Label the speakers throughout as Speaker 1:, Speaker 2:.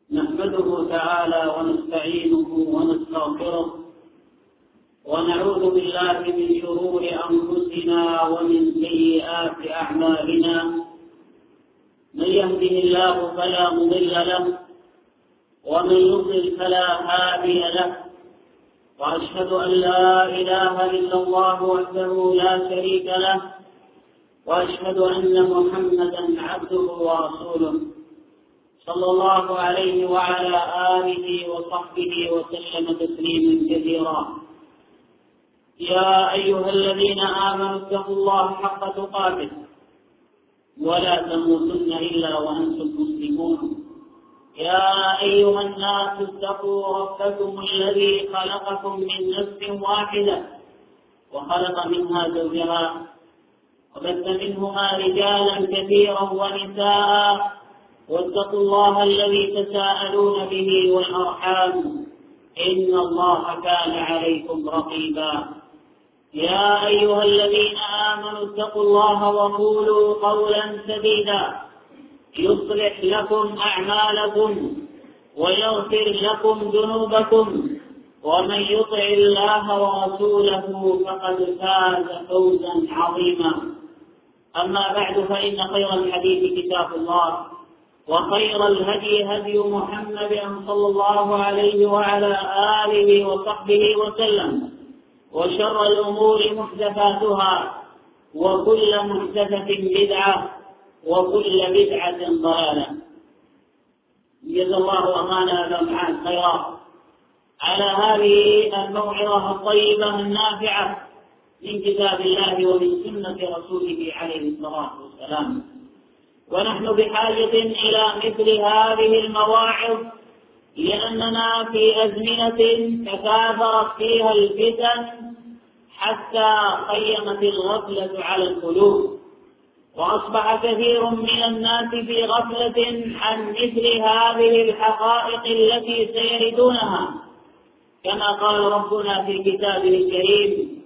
Speaker 1: نحمده تعالى ونستعينه ونستغفره ونعوذ بالله من شرور أنفسنا ومن سيئات أعمالنا. من يهده الله فلا مضل له ومن يضلل فلا هادي له، وأشهد أن لا إله إلا الله وحده لا شريك له، وأشهد أن محمدا عبده ورسوله صلى الله عليه وعلى آله وصحبه وسلم تسليما كثيرا. يا أيها الذين آمنوا اتقوا الله حق تقاته ولا تموتن إلا وأنتم مسلمون. يا أيها الناس اتقوا ربكم الذي خلقكم من نفس واحدة وخلق منها زوجها وبث منهما رجالا كثيرا ونساء، واتقوا الله الذي تساءلون به والأرحام إن الله كان عليكم رقيبا. يا أيها الذين آمنوا اتقوا الله وقولوا قولا سديدا يصلح لكم أعمالكم ويغفر لكم ذنوبكم، ومن يطع الله ورسوله فقد فاز فوزا عظيما. أما بعد، فإن خير الحديث كتاب الله، وخير الهدي هدي محمد صلى الله عليه وعلى آله وصحبه وسلم، وشر الأمور محدثاتها، وكل محدثة بدعة، وكل بدعة ضلالة. جزا الله أمانة جمعا خيرا على هذه الموعظة الطيبة النافعة من كتاب الله ومن سنة رسوله عليه الصلاة والسلام. ونحن بحاجة إلى مثل هذه المواعظ، لأننا في أزمنة تكاثرت فيها الفتن حتى قيمت الغفلة على القلوب، وأصبح كثير من الناس في غفلة عن مثل هذه الحقائق التي سيردونها، كما قال ربنا في كتابه الكريم: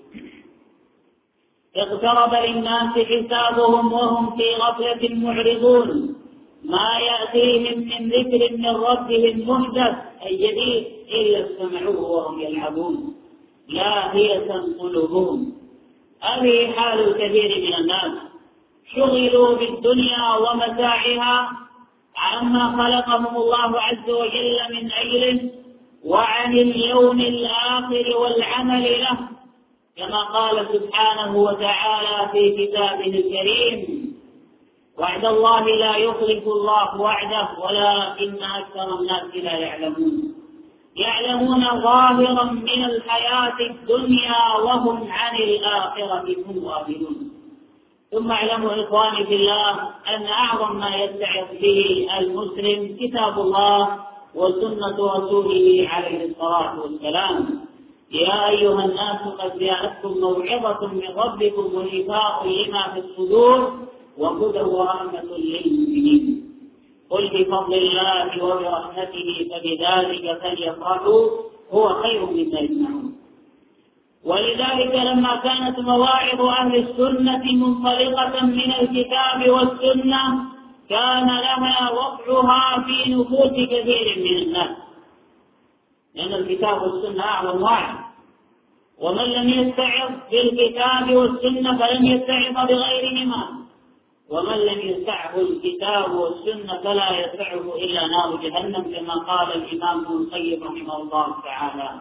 Speaker 1: اقترب للناس حسابهم وهم في غفلة معرضون، ما يأتيهم من ذكر من ربهم محدث أي جديد إلا استمعوه وهم يلعبون لاهية قلوبهم. هذه حال الكثير من الناس، شغلوا بالدنيا ومتاعها عما خلقهم الله عز وجل من أجله وعن اليوم الآخر والعمل له، كما قال سبحانه وتعالى في كتابه الكريم: وعد الله لا يخلف الله وعده ولكن أكثر الناس لا يعلمون. يعلمون ظاهرا من الحياة الدنيا وهم عن الآخرة هم غافلون. ثم اعلموا إخواني في الله أن أعظم ما يتعظ به المسلم كتاب الله وسنة رسوله عليه الصلاة والسلام. يا أيها الناس قد جاءتكم موعظة من ربكم وشفاء لما في الصدور وهدى ورحمة للمؤمنين. قل بفضل الله وبرحمته فبذلك فليفرحوا هو خير مما يجمعون. ولذلك لما كانت مواعظ أهل السنة منطلقة من الكتاب والسنة كان لها وضعها في نفوس كثير من الناس، لأن الكتاب والسنة أعظم واحد، ومن لم يستعظ بالكتاب والسنة فلم يستعظ بغيرهما، ومن لم يسعه الكتاب والسنة فلا يسعه إلا نار جهنم، كما قال الإمام ابن القيم رحمه الله تعالى.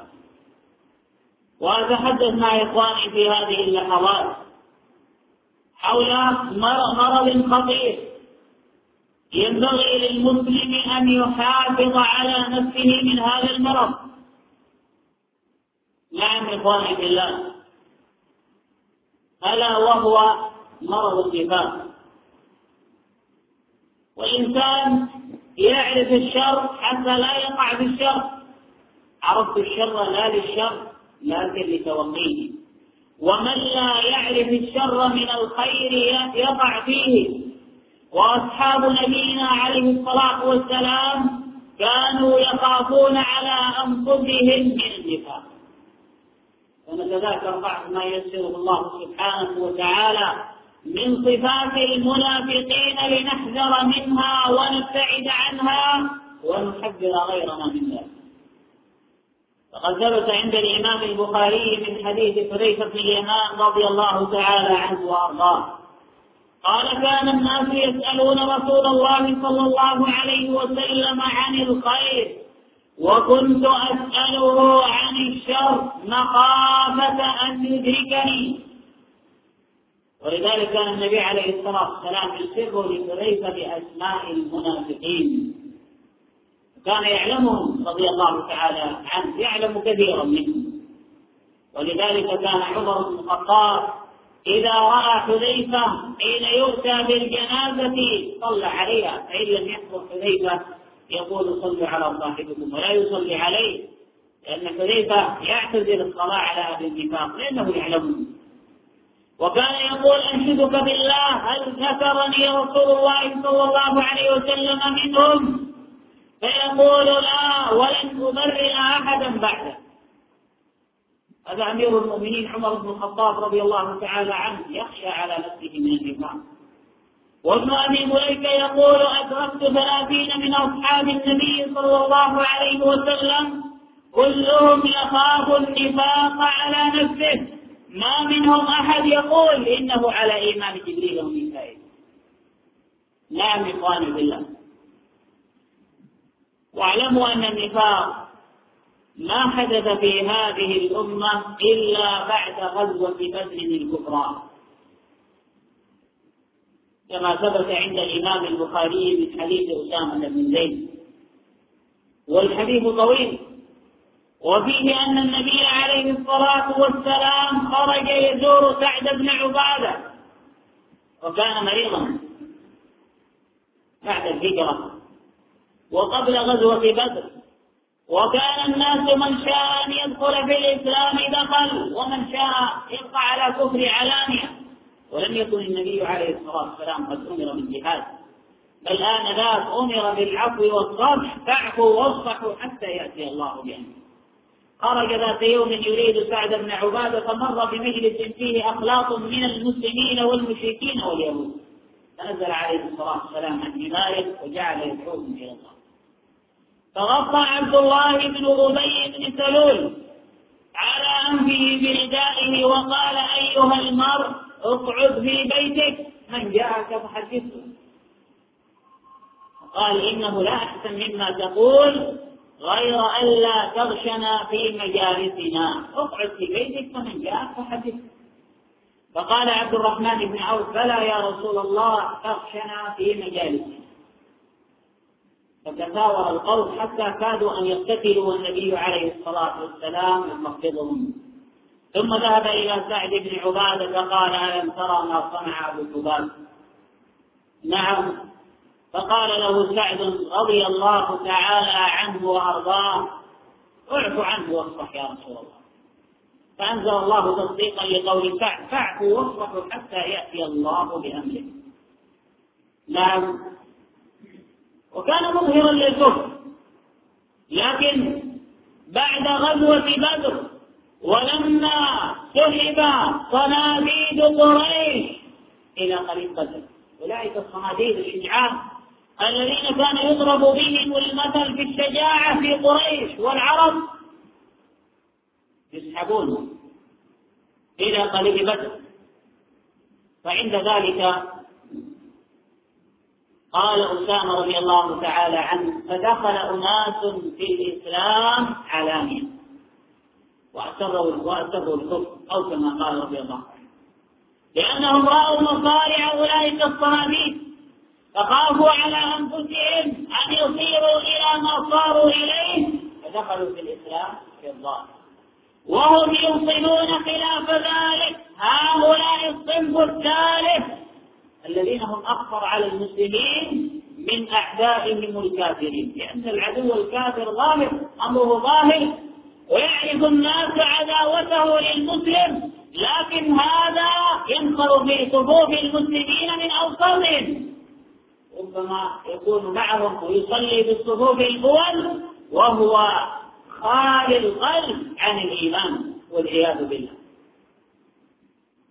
Speaker 1: وأتحدث مع إخواني في هذه اللحظات حول مرض خطير ينبغي للمسلم أن يحافظ على نفسه من هذا المرض. نعم إخواني في الله، ألا وهو مرض النفاق. والإنسان يعرف الشر حتى لا يقع في الشر. عرفت الشر لا للشر لكن لتوقيه، ومن لا يعرف الشر من الخير يقع فيه. وأصحاب نبينا عليه الصلاة والسلام كانوا يخافون على أنفسهم من النفاق. ونتذاكر بعض ما يسره الله سبحانه وتعالى من صفات المنافقين لنحذر منها ونبتعد عنها ونحذر غيرنا من ذلك. فقد ثبت عند الإمام البخاري من حديث حذيفة بن اليمان رضي الله تعالى عنه وأرضاه قال: كان الناس يسألون رسول الله صلى الله عليه وسلم عن الخير، وكنت أسأله عن الشر مخافة أن يدركني. ولذلك كان النبي عليه الصلاة والسلام يسر لحذيفة بأسماء المنافقين، كان يعلمهم رضي الله تعالى عنه، يعلم كثيرا منهم. ولذلك كان عمر بن الخطاب إذا رأى حذيفة حين يؤتى بالجنازة صلى عليها، فإن لم يحضر حذيفة يقول: صلوا على صاحبكم، ولا يصلي عليه، لأن حذيفة يعتزل الصلاة على أهل النفاق لأنه يعلمهم. وكان يقول: أنشدك بالله هل ذكرني رسول الله صلى الله عليه وسلم منهم؟ فيقول: لا، ولن أبرئ أحدا بعده. هذا أمير المؤمنين عمر بن الخطاب رضي الله تعالى عنه يخشى على نفسه من النفاق. وابن أبي مليكة يقول: أدركت 30 من أصحاب النبي صلى الله عليه وسلم كلهم يخاف النفاق على نفسه، ما منهم أحد يقول إنه على إيمان جبريل وميكائيل. نعم إخواني بالله، واعلموا أن النفاق ما حدث في هذه الأمة إلا بعد غزوة بدر الكبرى، كما ثبت عند الإمام البخاري من حديث أسامة بن زيد، والحديث طويل، وفيه أن النبي عليه الصلاة والسلام خرج يزور سعد بن عبادة، وكان مريضا بعد الهجرة وقبل غزوة بدر، وكان الناس من شاء أن يدخل في الإسلام دخل، ومن شاء يبقى على كفر علانية، ولم يكن النبي عليه الصلاة والسلام قد أمر بالجهاد، بل آنذاك أمر بالعفو والصفح، فاعفوا واصفحوا حتى يأتي الله بأمره. خرج ذات يوم يريد سعد بن عبادة فمر بمجلس فيه أخلاق من المسلمين والمشركين واليهود، فنزل عليه الصلاة والسلام عن حماره وجعل يدعوهم إلى الله، فغطى عبد الله بن أبي بن سلول على أنفه بردائه وقال: أيها المرء اقعد في بيتك، من جاءك فحدثه. قال: إنه لا أحسن مما تقول غير ألا تغشنا في مجالسنا، اقعد في بيتك فمن جاءك فحدثه. فقال عبد الرحمن بن عوف: فلا يا رسول الله، تغشنا في مجالسنا. فتثاور القوم حتى كادوا أن يقتتلوا، والنبي عليه الصلاة والسلام يخفضهم. ثم ذهب إلى سعد بن عبادة فقال: ألم ترى ما صنع أبو جبال؟ نعم. فقال له سعد رضي الله تعالى عنه وأرضاه: اعف عنه واصفح يا رسول الله. فأنزل الله تصديقا لقول سعد: فاعفوا واصفحوا حتى يأتي الله بأمره. نعم. وكان مظهرا للكفر، لكن بعد غزوة بدر ولما سحب صناديد قريش إلى قريب بدر، أولئك الصناديد الشجعان الذين كان يضرب بهم المثل في الشجاعة في قريش والعرب، يسحبون إلى قريب بدر. فعند ذلك قال أسامة رضي الله تعالى عنه: فدخل أناس في الإسلام علانية وأسروا الكفر، أو كما قال رضي الله عنه، لأنهم رأوا مصارع أولئك الصناديد فخافوا على أنفسهم أن يصيروا إلى ما صاروا إليه، فدخلوا في الإسلام في الظاهر، وهم يوصلون خلاف ذلك هؤلاء الصنف الثالث الذين هم أخطر على المسلمين من أعدائهم الكافرين، لأن العدو الكافر ظاهر، أمره ظاهر، ويعرف الناس عداوته للمسلم، لكن هذا ينخر في صفوف المسلمين من أوسطهم، ربما يكون معهم ويصلي بالصفوف الأول وهو خالي القلب عن الإيمان والعياذ بالله.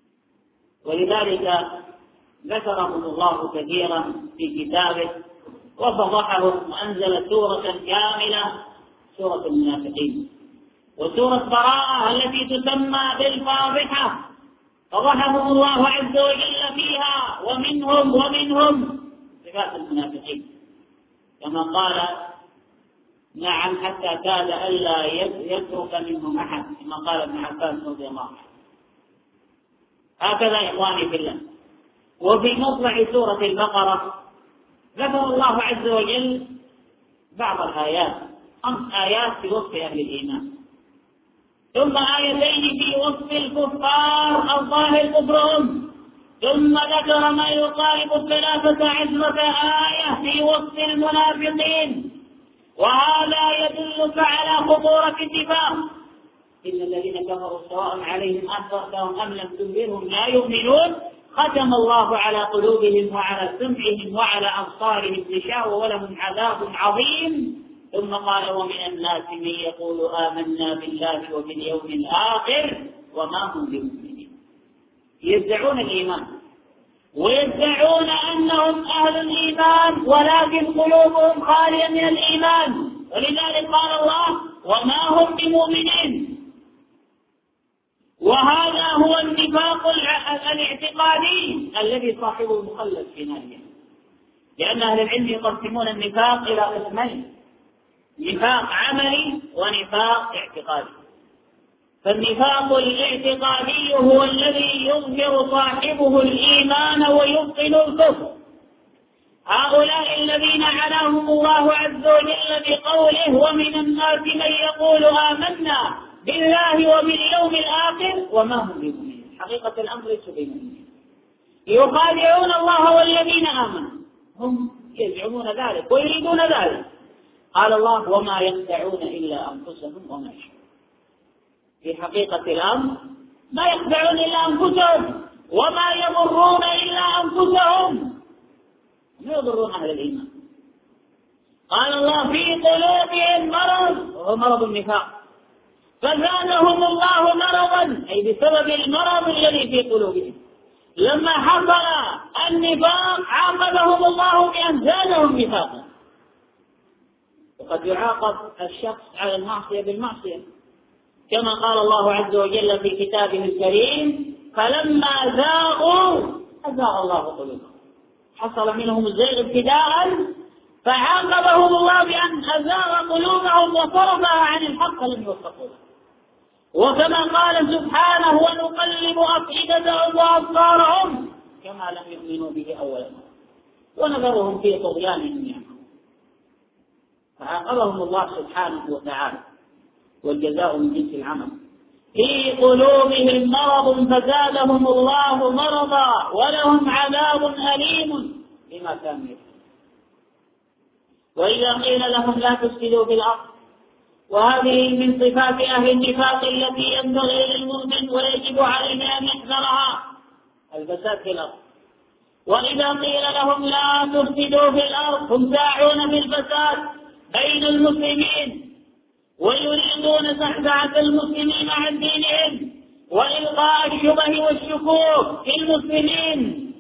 Speaker 1: ولذلك ذكرهم الله كثيرا في كتابه وفضحهم وأنزل سورة كاملة، سورة المنافقين، وسورة براءة التي تسمى بالفاضحة فضحهم الله عز وجل فيها ومنهم صفات المنافقين، كما قال نعم حتى كاد ألا يترك منهم أحد، كما قال ابن عباس رضي الله عنه. هكذا إخواني في الله. وفي مطلع سورة البقرة ذكر الله عز وجل بعض الآيات، 5 آيات في وصف أهل الإيمان، ثم آيتين في وصف الكفار الظاهر كفرهم، ثم ذكر ما يقارب 13 آية في وصف المنافقين. وهذا يدلك على خطورة النفاق. إن الذين كفروا سواء عليهم أنذرتهم أم لم تنذرهم لا يؤمنون، ختم الله على قلوبهم وعلى سمعهم وعلى أبصارهم غشاوة ولهم عذاب عظيم. ثم قال ومن الناس من يقول آمنا بالله وباليوم الآخر وما هم بمؤمنين. يدعون الإيمان ويدعون أنهم أهل الإيمان، ولكن قلوبهم خالية من الإيمان، ولذلك قال الله وما هم بمؤمنين. وهذا هو النفاق الاعتقادي الذي صاحبه مخلد في نار جهنم. لأن أهل العلم يقسمون النفاق إلى قسمين: نفاق عملي ونفاق اعتقادي. فالنفاق الاعتقادي هو الذي يظهر صاحبه الإيمان ويبطن الكفر. هؤلاء الذين عناهم الله عز وجل بقوله ومن الناس من يقول آمنا بالله وباليوم الآخر وما هم بمؤمنين، حقيقة الأمر ليسوا بمؤمنين، يخادعون الله والذين آمنوا، هم يزعمون ذلك ويريدون ذلك. قال الله وما يخدعون إلا أنفسهم وما يشعرون. في حقيقة الأمر ما يخدعون إلا أنفسهم وما يضرون إلا أنفسهم، لا يضرون أهل الإيمان. قال الله في قلوبهم مرض، وهو مرض النفاق، فزادهم الله مرضا، أي بسبب المرض الذي في قلوبهم. لما حصل النفاق عاقبهم الله بأن زادهم نفاقا. وقد يعاقب الشخص على المعصية بالمعصية، كما قال الله عز وجل في كتابه الكريم فلما زاغوا أزاغ الله قلوبهم. حصل منهم الزيغ ابتداء فعاقبهم الله بأن أزاغ قلوبهم وصرفها عن الحق لم يوفقوا له. وكما قال سبحانه ونقلب أفئدتهم وأبصارهم كما لم يؤمنوا به أول مرة ونذرهم في طغيانهم يعمهون. فعاقبهم الله سبحانه وتعالى، والجزاء من جنس العمل. في قلوبهم مرض فزادهم الله مرضا ولهم عذاب أليم بما كانوا يكفرون. وإذا قيل لهم لا تفسدوا في الأرض، وهذه من صفات أهل النفاق التي ينبغي للمؤمن ويجب عليه أن يحذرها، الفساد في الأرض. وإذا قيل لهم لا تفسدوا في الأرض، هم ساعون في الفساد بين المسلمين ويريدون زعزعة المسلمين عن دينهم وإلقاء الشبه والشكوك في المسلمين.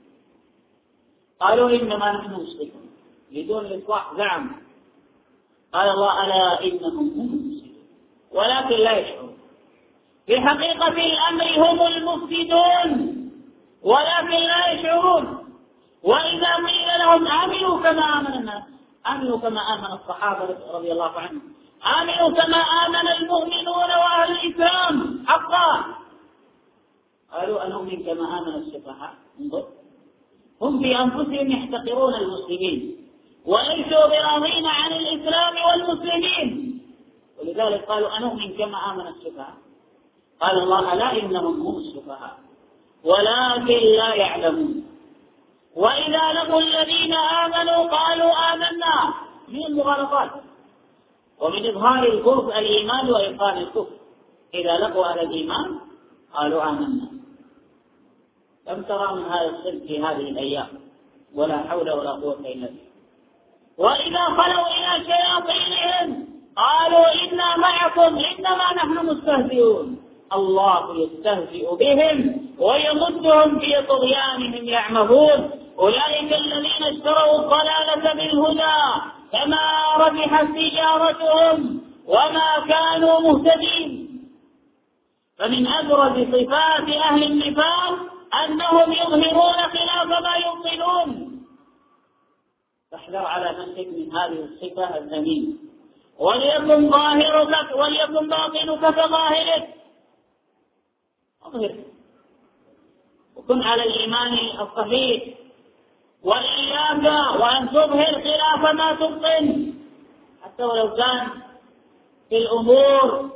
Speaker 1: قالوا إنما نحن مسلمون بدون الإصلاح زعم. قال الله ألا إنهم هم المفسدون ولكن لا يشعرون. في حقيقة الأمر هم المفسدون ولكن لا يشعرون. وإذا قيل لهم آمنوا كما آمن الناس، آمنوا كما آمن الصحابة رضي الله عنهم، آمنوا كما آمن المؤمنون وأهل الإسلام حقا، قالوا أنؤمن كما آمن السفهاء. انظر، هم في أنفسهم يحتقرون المسلمين وليسوا براضين عن الإسلام والمسلمين، ولذلك قالوا أنؤمن كما آمن السفهاء. قال الله ألا إنهم هم السفهاء ولكن لا يعلمون. وإذا لقوا الذين آمنوا قالوا آمنا، من المغالطات ومن إظهار الكفر الإيمان وإبطال الكفر. إذا لقوا على الإيمان قالوا آمنا. لم ترى من هذا الصدق في هذه الأيام، ولا حول ولا قوة إلا بالله. وإذا خلوا إلى شياطينهم قالوا إنا معكم إنما نحن مستهزئون. الله يستهزئ بهم ويمدهم في طغيانهم يعمهون. أولئك الذين اشتروا الضلالة بالهدى فما ربحت تجارتهم وما كانوا مهتدين. فمن أبرز صفات أهل النفاق أنهم يظهرون خلاف ما يبطلون. فاحذر على نفسك من هذه الصفة الذميمة. وليكن ظاهرك وليكن باطنك كظاهرك. اظهر وكن على الإيمان الصحيح، وإياك وأن تظهر خلاف ما تبطن، حتى ولو كان في الأمور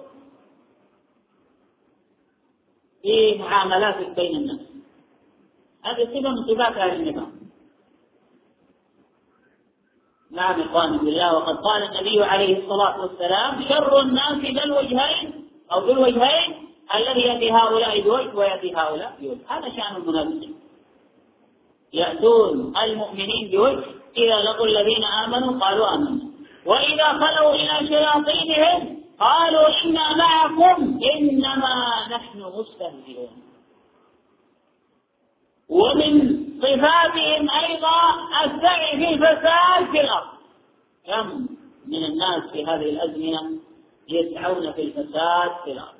Speaker 1: في معاملاتك بين الناس. هذه صفة من صفات أهل النفاق. نعم إخواني بالله، وقد قال النبي عليه الصلاة والسلام: شر الناس ذا الوجهين أو ذو الوجهين الذي يأتي هؤلاء بوجه ويأتي هؤلاء بوجه. هذا شأن المنافقين، يأتون المؤمنين بوجه، إذا لقوا الذين آمنوا قالوا آمنا، وإذا خلوا إلى شياطينهم قالوا إنا معكم إنما نحن مستهزئون. ومن صفاتهم أيضا السعي في الفساد في الأرض. كم من الناس في هذه الأزمنة يسعون في الفساد في الأرض،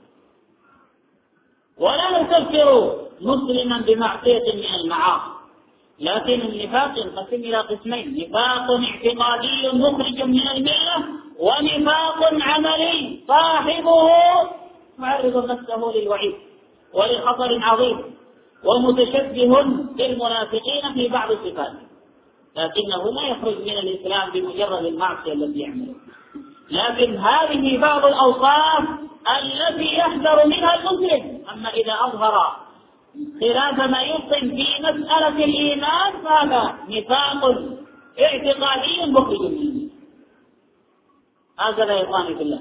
Speaker 1: ولا نكفر مسلما بمعصية من المعاصي، لكن النفاق ينقسم إلى قسمين: نفاق اعتقادي مخرج من الملة، ونفاق عملي صاحبه معرض نفسه للوعيد ولخطر عظيم، ومتشبه بالمنافقين في بعض صفاته، لكنه لا يخرج من الإسلام بمجرد المعصية التي يعمله. لكن هذه بعض الأوصاف التي يحذر منها المسلم. أما إذا أظهر خلاف ما يبطن في مسألة الإيمان فهذا نفاق اعتقادي مخرج منه. هكذا يا إخواني بالله.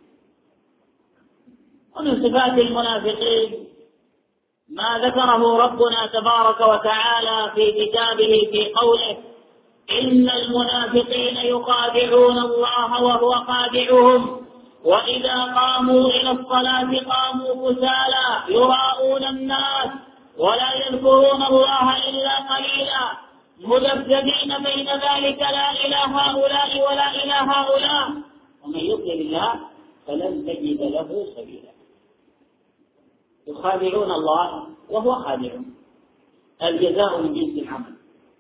Speaker 1: ومن صفات المنافقين ما ذكره ربنا تبارك وتعالى في كتابه في قوله: إن المنافقين يخادعون الله وهو خادعهم وإذا قاموا إلى الصلاة قاموا كسالى يراءون الناس ولا يذكرون الله إلا قليلا مذبذبين بين ذلك لا إلى هؤلاء ولا إلى هؤلاء ومن يضلل الله فلن تجد له سبيلا. يخادعون الله وهو خادعهم، الجزاء من جنس العمل.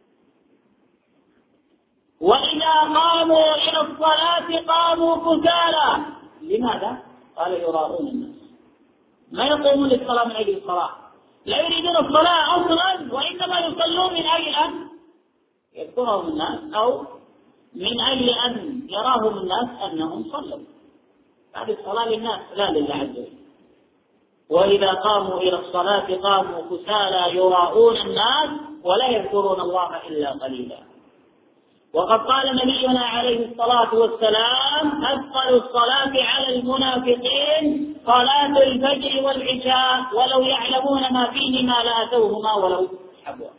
Speaker 1: وإذا قاموا إلى الصلاة قاموا كسالى. لماذا؟ قال يراءون الناس، ما يقومون للصلاة من أجل الصلاة، لا يريدون الصلاة أصلا، وإنما يصلون من أجل أن يذكرهم الناس أو من أجل أن يراهم الناس أنهم صلوا. هذه الصلاة للناس لا لله عز وجل. وإذا قاموا إلى الصلاة قاموا كسالى يراءون الناس ولا يذكرون الله إلا قليلا. وقد قال نبينا عليه الصلاة والسلام: أثقل الصلاة على المنافقين صلاة الفجر والعشاء ولو يعلمون ما فيهما لأتوهما ولو حبوا.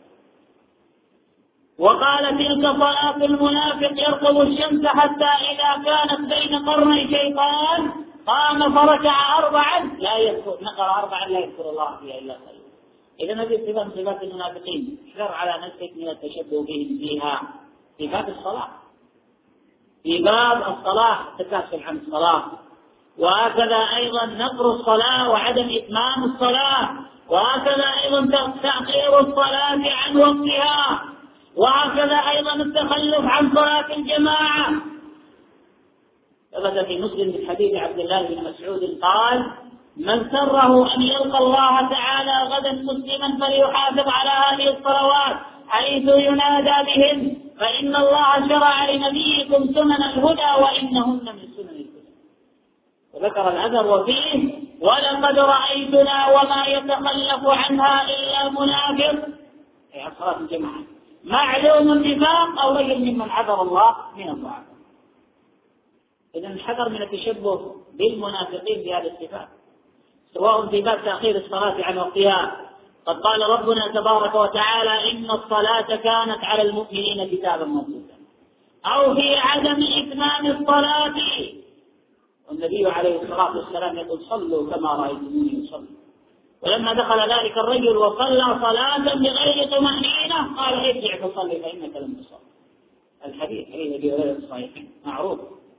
Speaker 1: وقال: تلك صلاة المنافق يرقب الشمس حتى إذا كانت بين قرني شيطان قام فركع أربعا لا يذكر الله فيها إلا قليلا. إذا هذه صفة من صفات المنافقين. احذر على نفسك من التشبه بهم فيها في باب الصلاة. في باب الصلاة تكاسل عن الصلاة، وهكذا أيضا نقر الصلاة وعدم إتمام الصلاة، وهكذا أيضا تأخير الصلاة عن وقتها، وهكذا أيضا التخلف عن صلاة الجماعة. ثبت في مسلم من حديث عبد الله بن مسعود قال: من سره أن يلقى الله تعالى غدا مسلما فليحافظ على هذه الصلوات حيث ينادى بهن، فإن الله شرع لنبيكم سنن الهدى وإنهن من سنن الهدى. وذكر الأثر وفيه: ولقد رأيتنا وما يتخلف عنها إلا منافق، أي عن صلاة الجماعة معلوم النفاق أو رجل ممن عذر الله من الضعف. إذن الحذر من التشبه بالمنافقين بهذه الصفات، سواء في باب تأخير الصلاة عن وقتها. قد قال ربنا تبارك وتعالى: إن الصلاة كانت على المؤمنين كتابا موقوتا، أو في عدم إتمام الصلاة. والنبي عليه الصلاة والسلام يقول: صلوا كما رأيتموني أصلي. ولما دخل ذلك الرجل وصلى صلاة بغير طمأنينة قال ارجع فصلي فإنك لم تصل. الحديث حديث أبي هريرة الصحيحين معروف.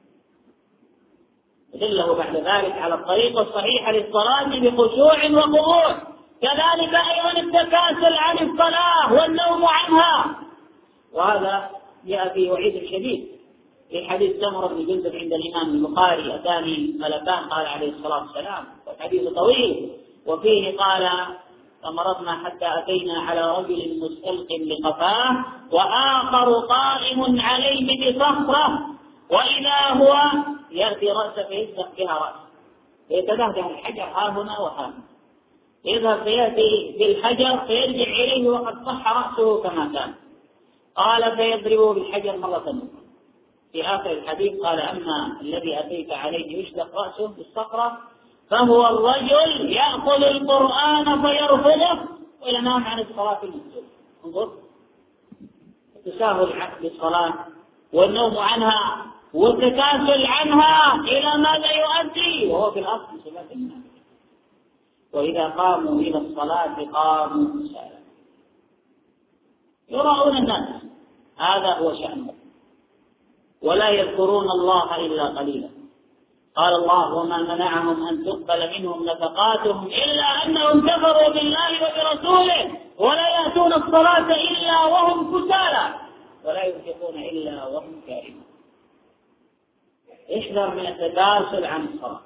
Speaker 1: دله بعد ذلك على الطريقة الصحيحة للصلاة بخشوع وخضوع. كذلك أيضا التكاسل عن الصلاة والنوم عنها، وهذا جاء في وعيد شديد في حديث سمرة بن جندب عند الإمام البخاري: أتاني ملكان قال عليه الصلاة والسلام، والحديث طويل، وفيه قال: فمرضنا حتى أتينا على رجل مستلق لقفاه وآخر قائم عليه بصخرة، وإذا هو يأتي رأسه فيزدق بها رأسه فيتدهده الحجر ها هنا وها هنا، يذهب فيأتي بالحجر فيرجع إليه وقد صح رأسه كما كان. قال: فيضربه بالحجر مرة أخرى. في آخر الحديث قال: أما الذي أتيت عليه يشدق رأسه بالصخرة فهو الرجل يأخذ القرآن فيرفضه وينام عن الصلاة المكتوبة. انظر، التساهل بالصلاة والنوم عنها والتكاسل عنها إلى ماذا يؤدي؟ وهو في الأصل صفات الناس. وإذا قاموا إلى الصلاة قاموا كسالى يراؤون الناس، هذا هو شأنهم، ولا يذكرون الله إلا قليلا. قال الله: وما منعهم أن تقبل منهم نفقاتهم إلا أنهم كفروا بالله وبرسوله ولا يأتون الصلاة إلا وهم كسالى ولا ينفقون إلا وهم كارهون. احذر من التكاسل عن الصلاة.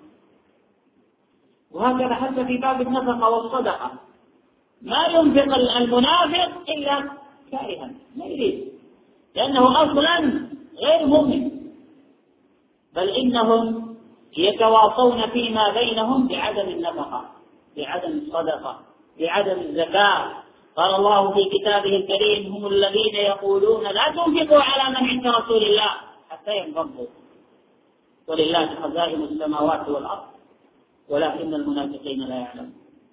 Speaker 1: وهكذا حتى في باب النفقة والصدقة، ما ينفق المنافق إلا كارها، ما يريد، لأنه أصلا غير مؤمن، بل إنهم يتواصون فيما بينهم بعدم النفقة، بعدم الصدقة، بعدم الزكاة. قال الله في كتابه الكريم: هم الذين يقولون لا تنفقوا على من عند رسول الله حتى ينفضوا ولله خزائن السماوات والأرض ولكن المنافقين لا يعلمون.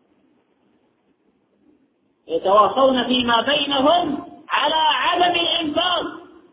Speaker 1: يتواصون فيما بينهم على عدم الإنفاق،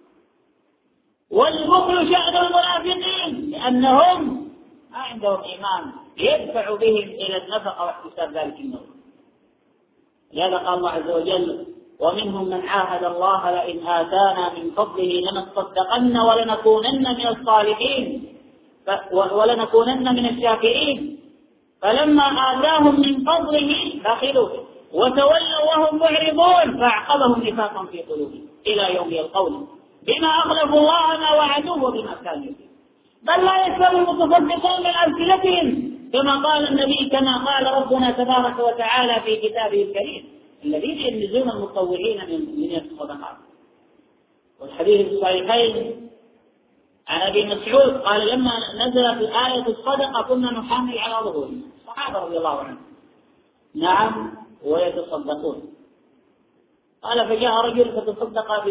Speaker 1: والبخل شأن المنافقين لأنهم ما عندهم إيمان يدفع بهم إلى النفقة واحتساب ذلك النور. لهذا قال الله عز وجل: ومنهم من عاهد الله لئن آتانا من فضله لنصدقن ولنكونن من الصالحين ولنكونن من الشاكرين، فلما آتاهم من فضله بخلوا وتولوا وهم معرضون فأعقبهم نفاقا في قلوبهم إلى يوم يلقونه بما أخلفوا الله ما وعدوه وبما كانوا يكذبون. بل لا يستوي المتصدقون من أمثلتهم كما قال ربنا تبارك وتعالى في كتابه الكريم: الذين يلمزون المتطوعين من الصدقات. والحديث الصحيحين عن أبي مسعود قال: لما نزلت آية الصدقة كنا نحامل على ظهورنا، الصحابة رضي الله عنهم، نعم، ويتصدقون. قال: فجاء رجل فتصدق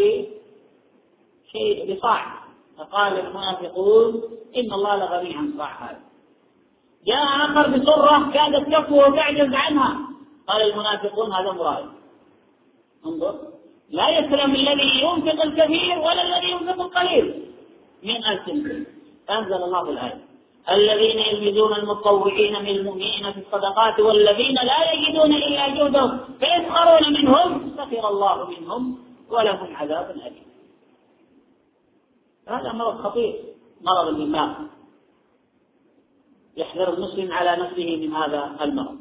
Speaker 1: بصاع، فقال المنافقون: إن الله لغني عن صاع هذا. جاء آخر بصرة كادت تكفو وتعجز عنها، قال المنافقون: هذا مراد. انظر، لا يسلم الذي ينفق الكثير ولا الذي ينفق القليل من ألسنتهم. فأنزل الله الآية: الذين يلمزون المتطوعين من المؤمنين في الصدقات والذين لا يجدون إلا جهدهم فيسخرون منهم سخر الله منهم ولهم عذاب أليم. هذا مرض خطير، مرض النفاق، يحذر المسلم على نفسه من هذا المرض.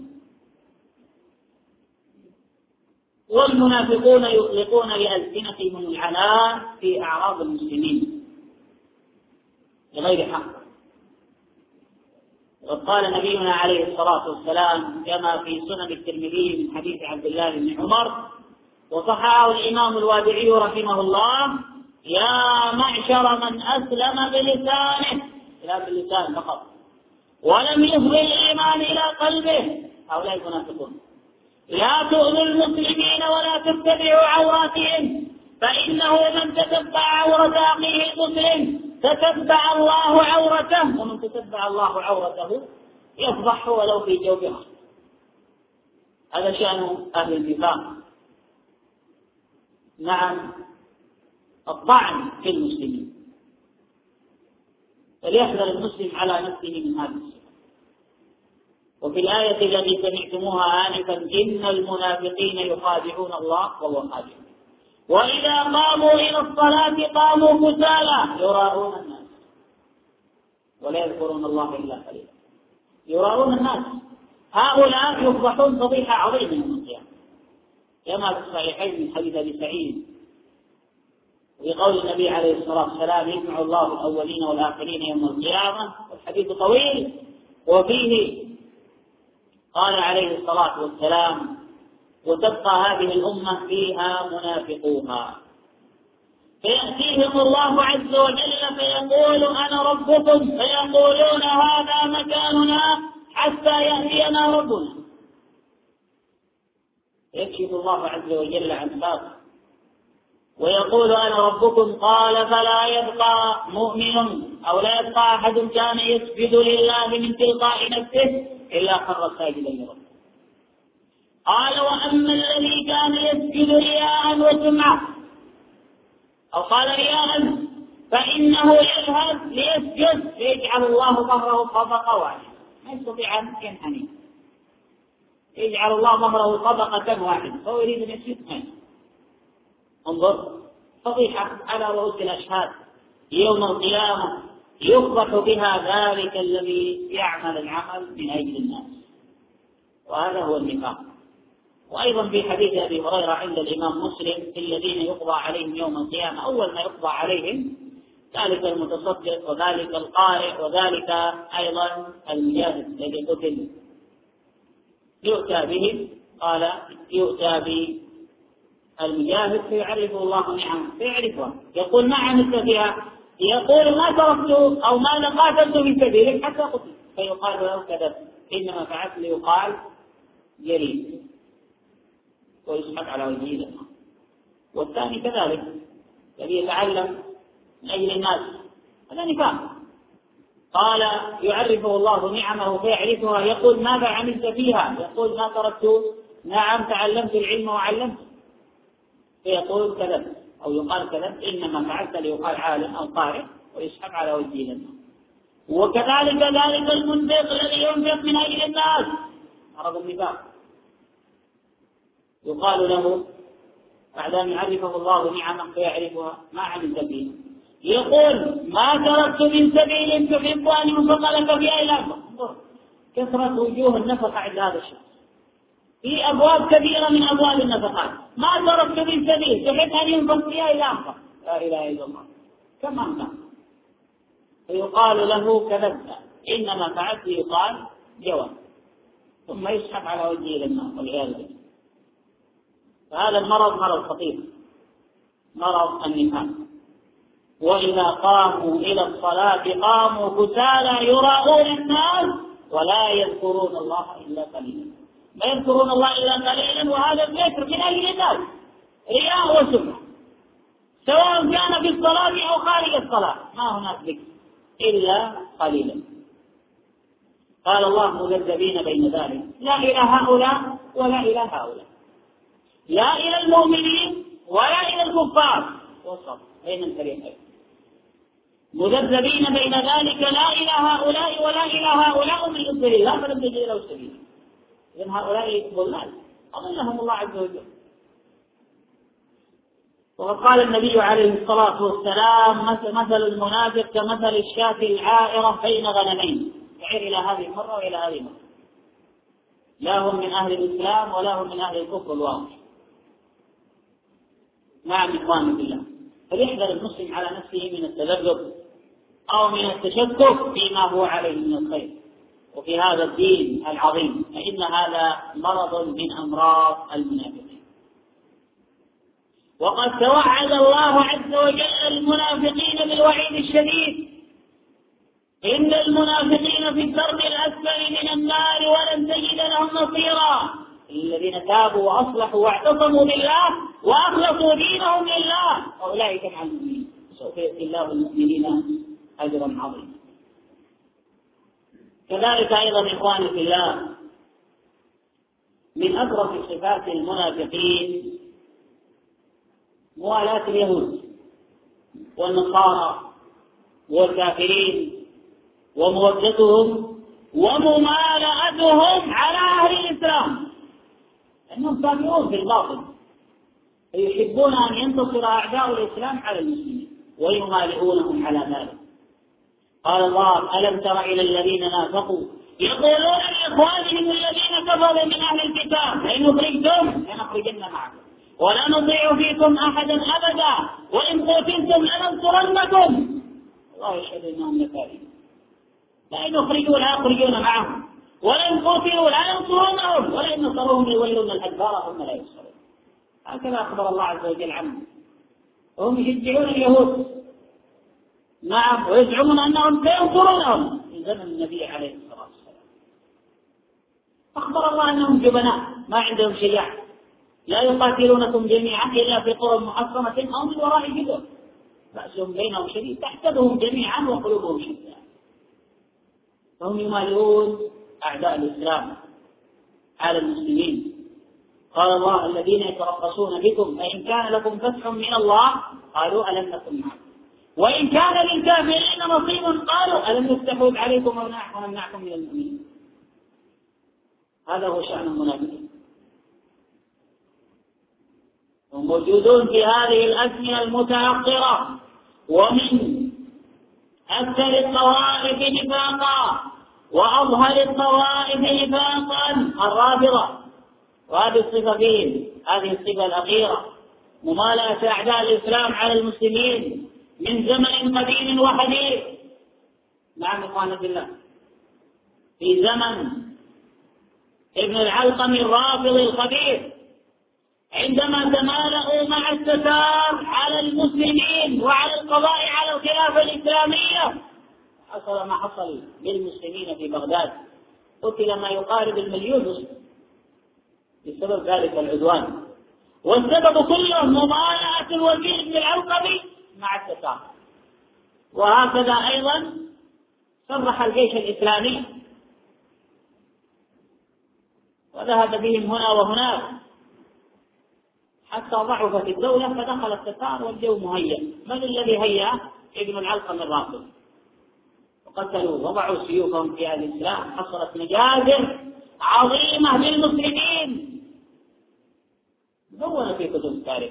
Speaker 1: والمنافقون يطلقون بألسنتهم العنان في أعراض المسلمين بغير حق. وقال نبينا عليه الصلاة والسلام كما في سنن الترمذي من حديث عبد الله بن عمر وصححه الإمام الوادعي رحمه الله: يا معشر من أسلم بلسانه، لا باللسان فقط، ولم يفضي الإيمان إلى قلبه، هؤلاء المنافقون: لا تؤذوا المسلمين ولا تتبعوا عوراتهم، فإنه من تتبع عورة أخيه المسلم تتبع الله عورته، ومن تتبع الله عورته يفضحه ولو في جوفه. هذا شأن أهل النفاق. نعم، الطعن في المسلمين، فليحذر المسلم على نفسه من هذا الشيء. وفي الآية التي سمعتموها آنفا إن المنافقين يخادعون الله وهو خادعهم وإذا قاموا إلى الصلاة قاموا كسالى يراءون الناس ولا يذكرون الله إلا قليلا. يراءون الناس، هؤلاء يفضحون فضيحة عظيمة يوم القيامة كما في الصحيحين من حديث أبي سعيد وفي قول النبي عليه الصلاة والسلام يجمع الله الأولين والآخرين يوم القيامة، والحديث طويل وفيه قال عليه الصلاة والسلام وتبقى هذه الأمة فيها منافقوها فيأتيهم الله عز وجل فيقول أنا ربكم فيقولون هذا مكاننا حتى يأتينا ربنا، يكشف الله عز وجل عن باب ويقول أنا ربكم قال فلا يبقى مؤمن أو لا يبقى أحد كان يسجد لله من تلقاء نفسه إلا خر ساجدا لربه. قال وأما الذي كان يسجد رياء وسمعة أو قال رياء فإنه يذهب ليسجد فيجعل الله ظهره طبقة واحدة ما يستطيع أن ينحني، يجعل الله ظهره طبقة واحدة فهو يريد أن يسجد. انظر فضيحة على رؤوس الأشهاد يوم القيامة يفضح بها ذلك الذي يعمل العمل من أجل الناس، وهذا هو النفاق. وأيضا في حديث أبي هريرة عند الإمام مسلم في الذين يقضى عليهم يوم القيامة أول ما يقضى عليهم ذلك المتصدق وذلك القارئ وذلك أيضا المجاهد الذي قتل يؤتى به، قال يؤتى بالمجاهد فيعرفه الله نعمه فيعرفها يقول ما عملت فيها، يقول ما تركت أو ما قاتلت في سبيلك حتى قتل فيقال له كذبت إنما فعلت ليقال جريء ويسحب على وجهه. والثاني كذلك الذي يتعلم من أجل الناس هذا نفاق، قال يعرفه الله نعمه فيعرفها يقول ماذا عملت فيها، يقول ما تركت نعم تعلمت العلم وعلمته فيقول كذبت أو يقال كذبت إنما فعلت ليقال عالم أو قارئ ويسحب على وجهه. وكذلك ذلك المنفق الذي ينفق من أجل الناس عرض النفاق يقال له بعد أن يعرفه الله نعمه فيعرفها ما عملت فيه، يقول ما تركت من سبيل تحب أن ينفق لك فيها إلى أكبر. كثرة وجوه النفقة عند هذا الشخص في أبواب كبيرة من أبواب النفقات، ما تركت من سبيل تحب أن ينفق فيها إلى أكبر لا إله إلا الله كما أنت، فيقال له كذبت إنما فعلت يقال جواب ثم يسحب على وجهه للنار والعياذ بالله. فهذا المرض مرض خطير، مرض النفاق. وإذا قاموا إلى الصلاة قاموا كسالى يراءون الناس ولا يذكرون الله إلا قليلا، ما يذكرون الله إلا قليلا، وهذا الذكر من أجل الناس رياء وسمعة سواء كان في الصلاة أو خارج الصلاة ما هناك ذكر إلا قليلا. قال الله مذبذبين بين ذلك لا إلى هؤلاء ولا إلى هؤلاء، لا إلى المؤمنين ولا إلى الكفار، وسط بين الفريقين مذبذبين بين ذلك لا إلى هؤلاء ولا إلى هؤلاء من يضل الله فلم تجد له سبيلا. إذن هؤلاء يضلون أضلهم الله عز وجل. وقد قال النبي عليه الصلاة والسلام مثل المنافق كمثل الشاة العائرة بين غنمين تعير إلى هذه المرة وإلى هذه المرة، لا هم من أهل الإسلام ولا هم من أهل الكفر الواضح. نعم إخواني بالله، فليحذر المسلم على نفسه من التذبذب أو من التشكك فيما هو عليه من الخير وفي هذا الدين العظيم، فإن هذا مرض من أمراض المنافقين. وقد توعد الله عز وجل المنافقين بالوعيد الشديد إن المنافقين في الدرك الأسفل من النار ولن تجد لهم نصيرا الذين تابوا وأصلحوا واعتصموا بالله وأخلصوا دينهم لله أولئك مع المؤمنين سوف يؤتي الله المؤمنين أجرا عظيما. كذلك أيضا إخواني في الله من أبرز صفات المنافقين موالاة اليهود والنصارى والكافرين ومودتهم وممالأتهم على أهل الإسلام، لأنهم سابقون في الباطل، فيحبون أن ينتصر أعداء الإسلام على المسلمين ويمالئونهم على ذلك. قال الله: ألم تر إلى الذين نافقوا يقولون لإخوانهم الذين كفروا من أهل الكتاب لئن أخرجتم لنخرجن معكم ولا نطيع فيكم أحدا أبدا وإن قتلتم لننصرنكم الله يشهد إنهم لكاذبون. لئن أخرجوا لا يخرجون معهم ولئن قتلوا لا ينصرونهم ولئن نصروهم يولون الأدبار ثم لا ينصرون. هكذا أخبر الله عز وجل عنهم، وهم يشجعون اليهود نعم ويزعمون أنهم سينصرونهم في زمن النبي عليه الصلاة والسلام. أخبر الله أنهم جبناء ما عندهم شجاعة، لا يقاتلونكم جميعا إلا في قرى محصنة أو من وراء جدر بأسهم بينهم شديد تحسبهم جميعا وقلوبهم شتى، فهم يمالئون أعداء الإسلام على المسلمين. قال الله: الذين يتربصون بكم فإن كان لكم فتح من الله قالوا ألم نكن معكم وإن كان للكافرين نصيب قالوا ألم نفتح عليكم ونمنعكم من المؤمنين. هذا هو شأن المنافقين، هم موجودون في هذه الأزمنة المتأخرة، ومن أكثر الطوائف نفاقا وأظهر الطوائف نفاقا الرافضة، وهذه الصفة فيهم، هذه الصفة الأخيرة ممالأة أعداء الإسلام على المسلمين من زمن قديم وحديث. نعم إخواننا بالله، في زمن ابن العلقم الرافض الخبيث عندما تمالأوا مع الستار على المسلمين وعلى القضاء على الخلافة الإسلامية، حصل ما حصل بالمسلمين في بغداد، قتل ما يقارب 1,000,000 مسلم بسبب ذلك العدوان، والسبب كله ممالأة الوزير ابن العلقمي مع الستار. وهكذا أيضا صرح الجيش الإسلامي وذهب بهم هنا وهناك حتى ضعفت الدولة فدخل الستار والجو مهيأ. من الذي هيأ؟ ابن العلقم الرافض، وقتلوا وضعوا سيوفهم في الإسلام، حصلت مجازر عظيمة للمسلمين دون في كتب التاريخ.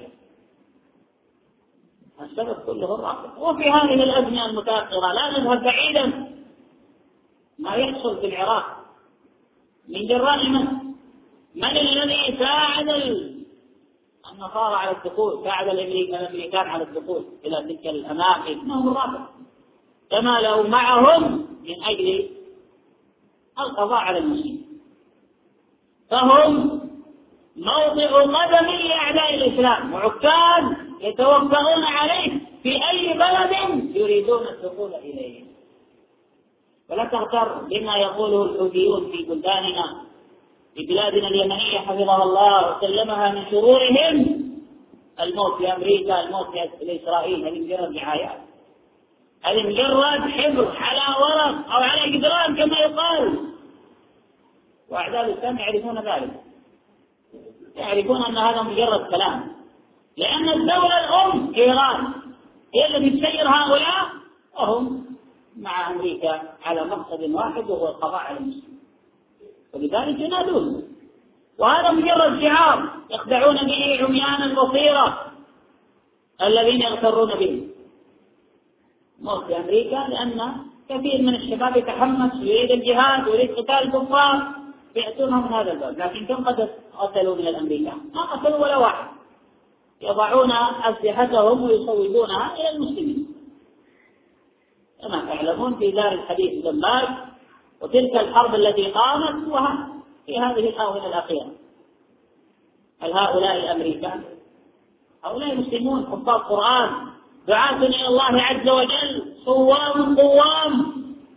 Speaker 1: السبب كله الرافض. وفي هذه الأزمنة المتأخرة لا نذهب بعيدا، ما يحصل في العراق من جراء من الذي ساعد النصارى على الدخول، ساعد الأمريكان على الدخول إلى تلك الأماكن؟ إنهم الرافض، تمالوا معهم من أجل القضاء على المسلمين، فهم موضع قدم لأعداء الإسلام وعكاز يتوقعون عليه في أي بلد يريدون الدخول إليه. ولا تغتر بما يقوله الحوثيون في بلداننا، في بلادنا اليمنية حفظها الله وسلمها من شرورهم، الموت في أمريكا، الموت في إسرائيل، هذه مجرد دعايات، هذه مجرد حبر على ورق أو على جدران كما يقال. وأعداء الإسلام يعرفون ذلك، يعرفون أن هذا مجرد كلام، لأن الدولة الأم إيران هي التي تسير هؤلاء، وهم مع أمريكا على مقصد واحد وهو القضاء على المسلمين، ولذلك ينادون. وهذا مجرد شعار يخدعون به عميان البصيرة الذين يغترون به. موت في أمريكا لأن كثير من الشباب يتحمس ويريد الجهاد ويريد قتال الكفار، يأتونهم من هذا الباب. لكن كم قتلوا من الأمريكان؟ ما قتلوا ولا واحد. يضعون أسلحتهم ويصوبونها إلى المسلمين كما تعلمون في دار الحديث دماغ، وتلك الحرب التي قامت في هذه الآونة الأخيرة. هل هؤلاء الأمريكان؟ هؤلاء مسلمون حفاظ قرآن، دعاة إلى الله عز وجل، صوام قوام.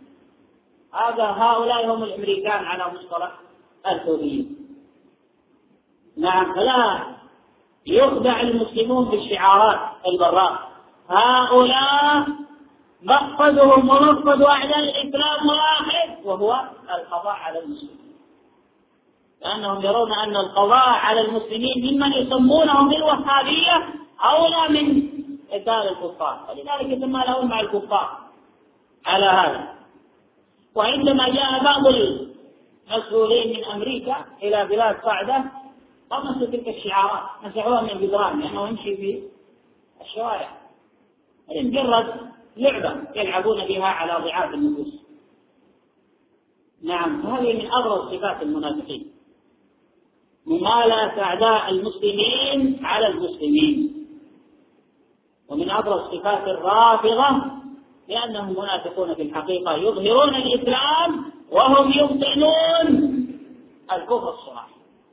Speaker 1: هؤلاء هم الأمريكان على مصطلح الحوثيين. نعم، فلا يخدع المسلمون بالشعارات البراء. هؤلاء مقصدهم ومقصد أعداء الإسلام واحد، وهو القضاء على المسلمين، لأنهم يرون أن القضاء على المسلمين ممن يسمونهم بالوهابية أولى من قتال الكفار، ولذلك يتمالؤون مع الكفار على هذا. وعندما جاء بعض المسؤولين من أمريكا إلى بلاد صعدة طمسوا تلك الشعارات، مسحوها من الجدران لأنه يمشي في الشوارع، مجرد لعبة يلعبون بها على ضعاف النفوس. نعم، هذه من أبرز صفات المنافقين، ممالاة أعداء المسلمين على المسلمين. ومن أبرز صفات الرافضة لأنهم منافقون في الحقيقة، يظهرون الإسلام وهم يبطنون الكفر الصراح.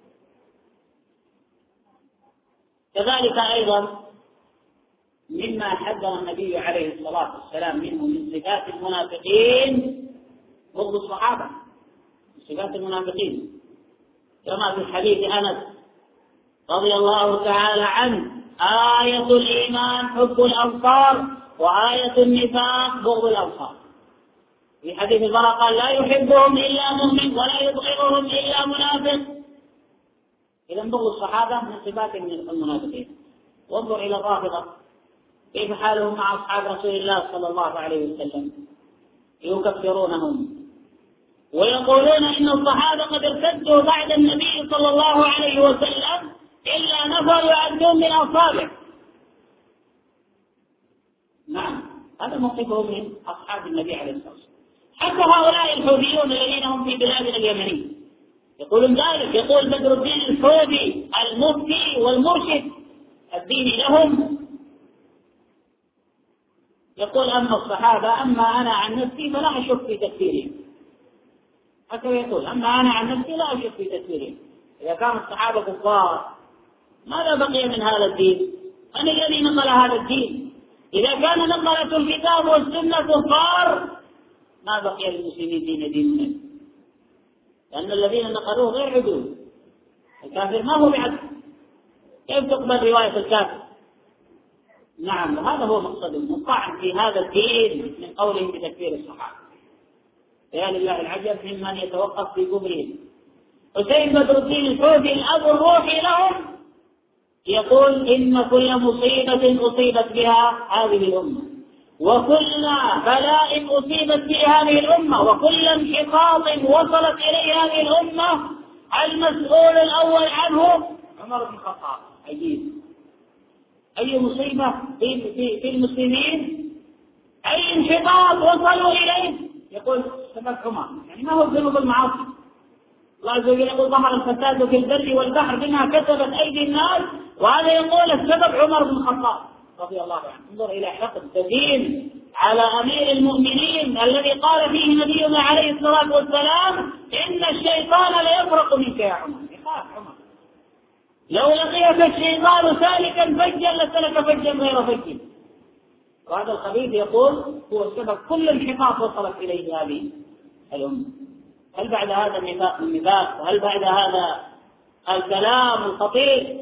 Speaker 1: كذلك أيضا مما حذر النبي عليه الصلاة والسلام منه من صفات المنافقين بغض الصحابة، صفات المنافقين كما في حديث أنس رضي الله تعالى عنه: آية الإيمان حب الأنصار وآية النفاق بغض الأنصار. في حديث البراء قال: لا يحبهم إلا مؤمن ولا يبغضهم إلا منافق. إذا بغض الصحابة من صفات المنافقين. وانظر إلى الرافضة كيف حالهم مع أصحاب رسول الله صلى الله عليه وسلم، يكفرونهم ويقولون إن الصحابة قد ارتدوا بعد النبي صلى الله عليه وسلم إلا نفر يعدون من أصابع. نعم، هذا موقفهم من أصحاب النبي عليه الصلاة والسلام. حتى هؤلاء الحوثيون الذين هم في بلادنا اليمنية يقولون ذلك. يقول بدر الدين الحوثي المفتي والمرشد الديني لهم، يقول: أما الصحابة أما أنا عن نفسي فلا أشك في تكفيرهم. هكذا يقول: أما أنا عن نفسي لا أشك في تكفيرهم. إذا كان الصحابة كفار ماذا بقي من هذا الدين؟ من الذي نقل هذا الدين؟ إذا كان نقلة الكتاب والسنة كفار ما بقي للمسلمين ديننا، لأن الذين نقلوه غير عدول. الكافر ما هو بعدل، كيف تقبل رواية الكافر؟ نعم، وهذا هو مقصدهم، الطعن في هذا الدين من قولهم بتكفير الصحابة. يا لله العجب ممن يتوقف في كفرهم. حسين بدر الدين الحوثي الأب الروحي لهم يقول: إن كل مصيبة أصيبت بها هذه الأمة، وكل بلاء أصيبت بها هذه الأمة، وكل انحطاط وصلت إليه هذه الأمة المسؤول الأول عنه عمر بن الخطاب. عجيب، أي مصيبة في المسلمين، أي انحطاط وصلوا إليه يقول سبب عمر. يعني ما هو الذنوب المعاصي، الله عز وجل يقول: ظهر الفساد في البر والبحر بما كسبت أيدي الناس، وهذا يقول السبب عمر بن الخطاب رضي الله عنه. انظر إلى حقد دين على أمير المؤمنين الذي قال فيه نبينا عليه الصلاة والسلام: إن الشيطان ليفرق منك يا عمر. يخاف عمر، لو لقيك الشيطان سالكا فجا لسلك فجا غير فج. وهذا الخبيث يقول هو سبب كل انحطاط وصلت إليه هذه الأمة. هل بعد هذا النفاق وهل بعد هذا الكلام الخطير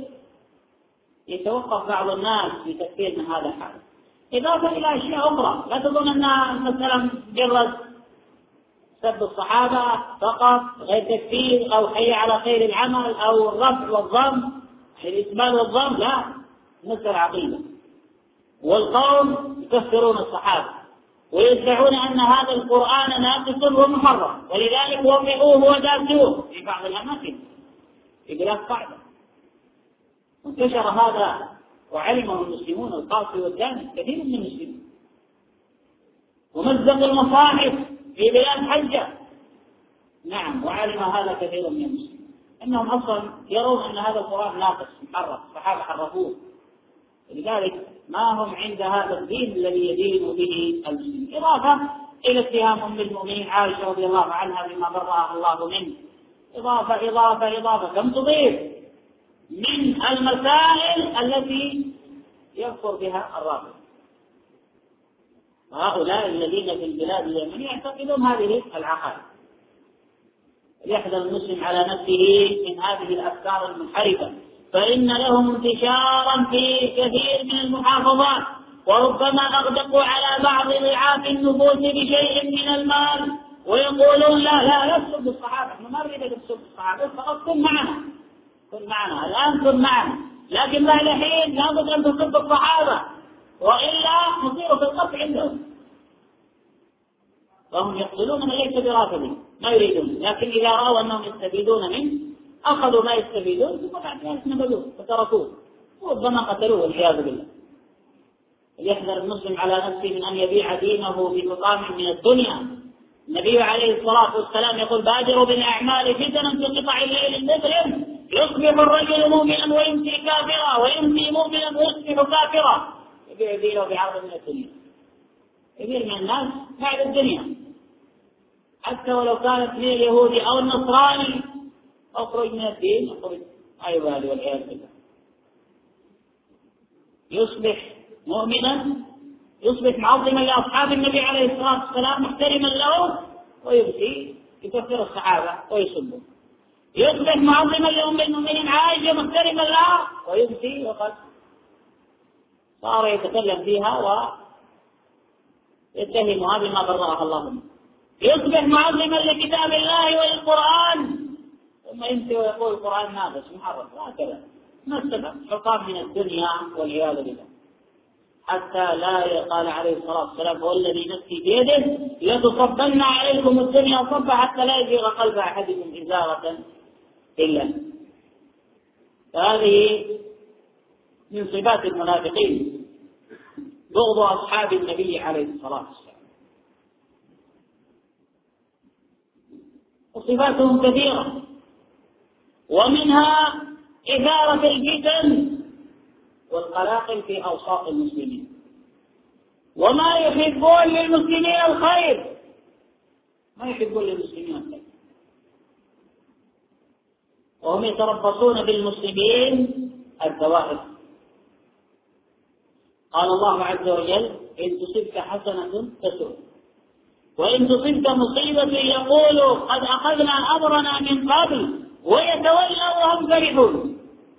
Speaker 1: يتوقف بعض الناس في تكفير من هذا الحال؟ إضافة إلى أشياء أخرى، لا تظن أنها مثلا مجرد سب الصحابة فقط غير تكفير، أو حي على خير العمل، أو الرفع والضم، الإثبات والضم، لا، مسألة عقيدة. والقوم يكفرون الصحابة ويدعون أن هذا القرآن ناقص ومحرم، ولذلك وضعوه وداسوه في بعض الأماكن في بلاد صعبة. وانتشر هذا وعلمه المسلمون القاصي والداني كثير من المسلمين. ومزق المصاحف في بلاد حجة، نعم، وعلم هذا كثير من المسلمين. أنهم أصلا يرون أن هذا القرآن ناقص محرف، الصحابة حرفوه، لذلك ما هم عند هذا الدين الذي يدين به المسلمين. إضافة إلى اتهام أم المؤمنين عائشة رضي الله عنها بما برأها الله منه. إضافة كم تضيف من المسائل التي يكفر بها الرافضة. هؤلاء الذين في البلاد اليمنية يعتقدون هذه العقائد. يحذر المسلم على نفسه من هذه الأفكار المنحرفة، فإن لهم انتشارا في كثير من المحافظات، وربما أغدقوا على بعض ضعاف النفوس بشيء من المال، ويقولون لا تسب الصحابة، احنا ما نريد تسب الصحابة، فقط كن معنا الآن كن معنا، لكن بعد حين لابد أن تسب الصحابة وإلا نصير في القطع عندهم. وهم يقتلون من ليس برافض ما يريدون، لكن إذا رأوا أنهم يستفيدون منه أخذوا ما يستفيدون وبعد ذلك نبذوه وتركوه وربما قتلوه والعياذ بالله. يحذر المسلم على نفسه من أن يبيع دينه بمقام من الدنيا. النبي عليه الصلاة والسلام يقول: بادروا بالأعمال فتنا في قطع الليل المظلم، يصبح الرجل مؤمنا ويمسي كافرا، ويمسي مؤمنا ويصبح كافرا. يبيع دينه بعرض من الدنيا، كثير من الناس بعد الدنيا حتى ولو كانت من اليهودي أو النصراني، أخرج من الدين، أخرج أيوة والعياذ بالله. يصبح مؤمنا، يصبح معظما لأصحاب النبي عليه الصلاة والسلام، محترما له، ويمسي يكفر الصحابة ويسبه. يصبح معظما لأم المؤمنين عائشة، محترما لها، ويمسي وقد صار يتكلم فيها ويتهمها بما برأها الله منه. يصبح معظما لكتاب الله والقرآن، ثم يمسي ويقول القرآن ناقص محرف، وهكذا ما السبب؟ حطام من الدنيا والعياذ بالله. حتى لا قال عليه الصلاة والسلام: والذي نفسي بيده لتصبن عليكم الدنيا صبا حتى لا يزيغ قلب أحدكم إزاغة إلا. فهذه من صفات المنافقين بغض أصحاب النبي عليه الصلاة والسلام. وصفاتهم كثيرة، ومنها إثارة الفتن والقلاقل في أوساط المسلمين، وما يحبون للمسلمين الخير، ما يحبون للمسلمين الخير، وهم يتربصون بالمسلمين الدوائر. قال الله عز وجل: إن تصبك حسنة تسؤ، وإن تصبك مصيبة يقولوا قد أخذنا أمرنا من قبل، ويتولوا وهم فرحون.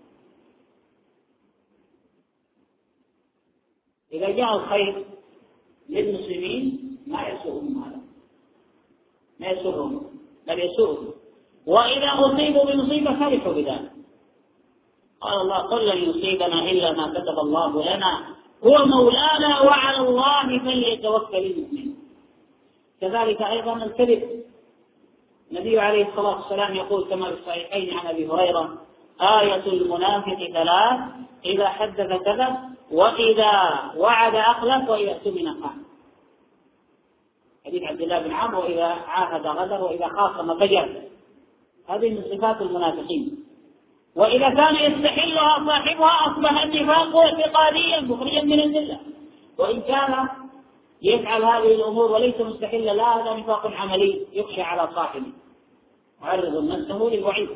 Speaker 1: إذا جاء الخير للمسلمين ما يسوءهم هذا، ما يسوءهم بل يسوءهم، وإذا أصيبوا بمصيبة فرحوا بذلك. قال الله: قل لن يصيبنا إلا ما كتب الله لنا هو مولانا وعلى الله فليتوكل المؤمنون. كذلك أيضا الكذب. النبي عليه الصلاة والسلام يقول كما في الصحيحين عن أبي هريرة: آية المنافق ثلاث: إذا حدث كذب، وإذا وعد أخلف، وإذا اؤتمن خان. حديث عبد الله بن عمرو: وإذا عاهد غدر، وإذا خاصم فجر. هذه من صفات المنافقين. وإذا كان يستحلها صاحبها أصبح النفاق اعتقاديا مخرجا من الملة. وإن كان يفعل هذه الأمور وليس مستحلا لا، هذا نفاق عملي يخشى على صاحبه، معرض نفسه للوعيد.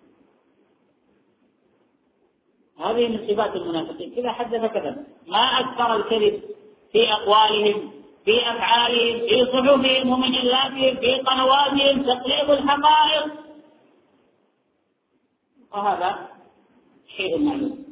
Speaker 1: هذه من صفات المنافقين: إذا حدث كذب. ما أكثر الكذب في أقوالهم، في أفعالهم، في صحفهم ومجلاتهم، في قنواتهم، تقليد الحقائق، وهذا شيء معلوم.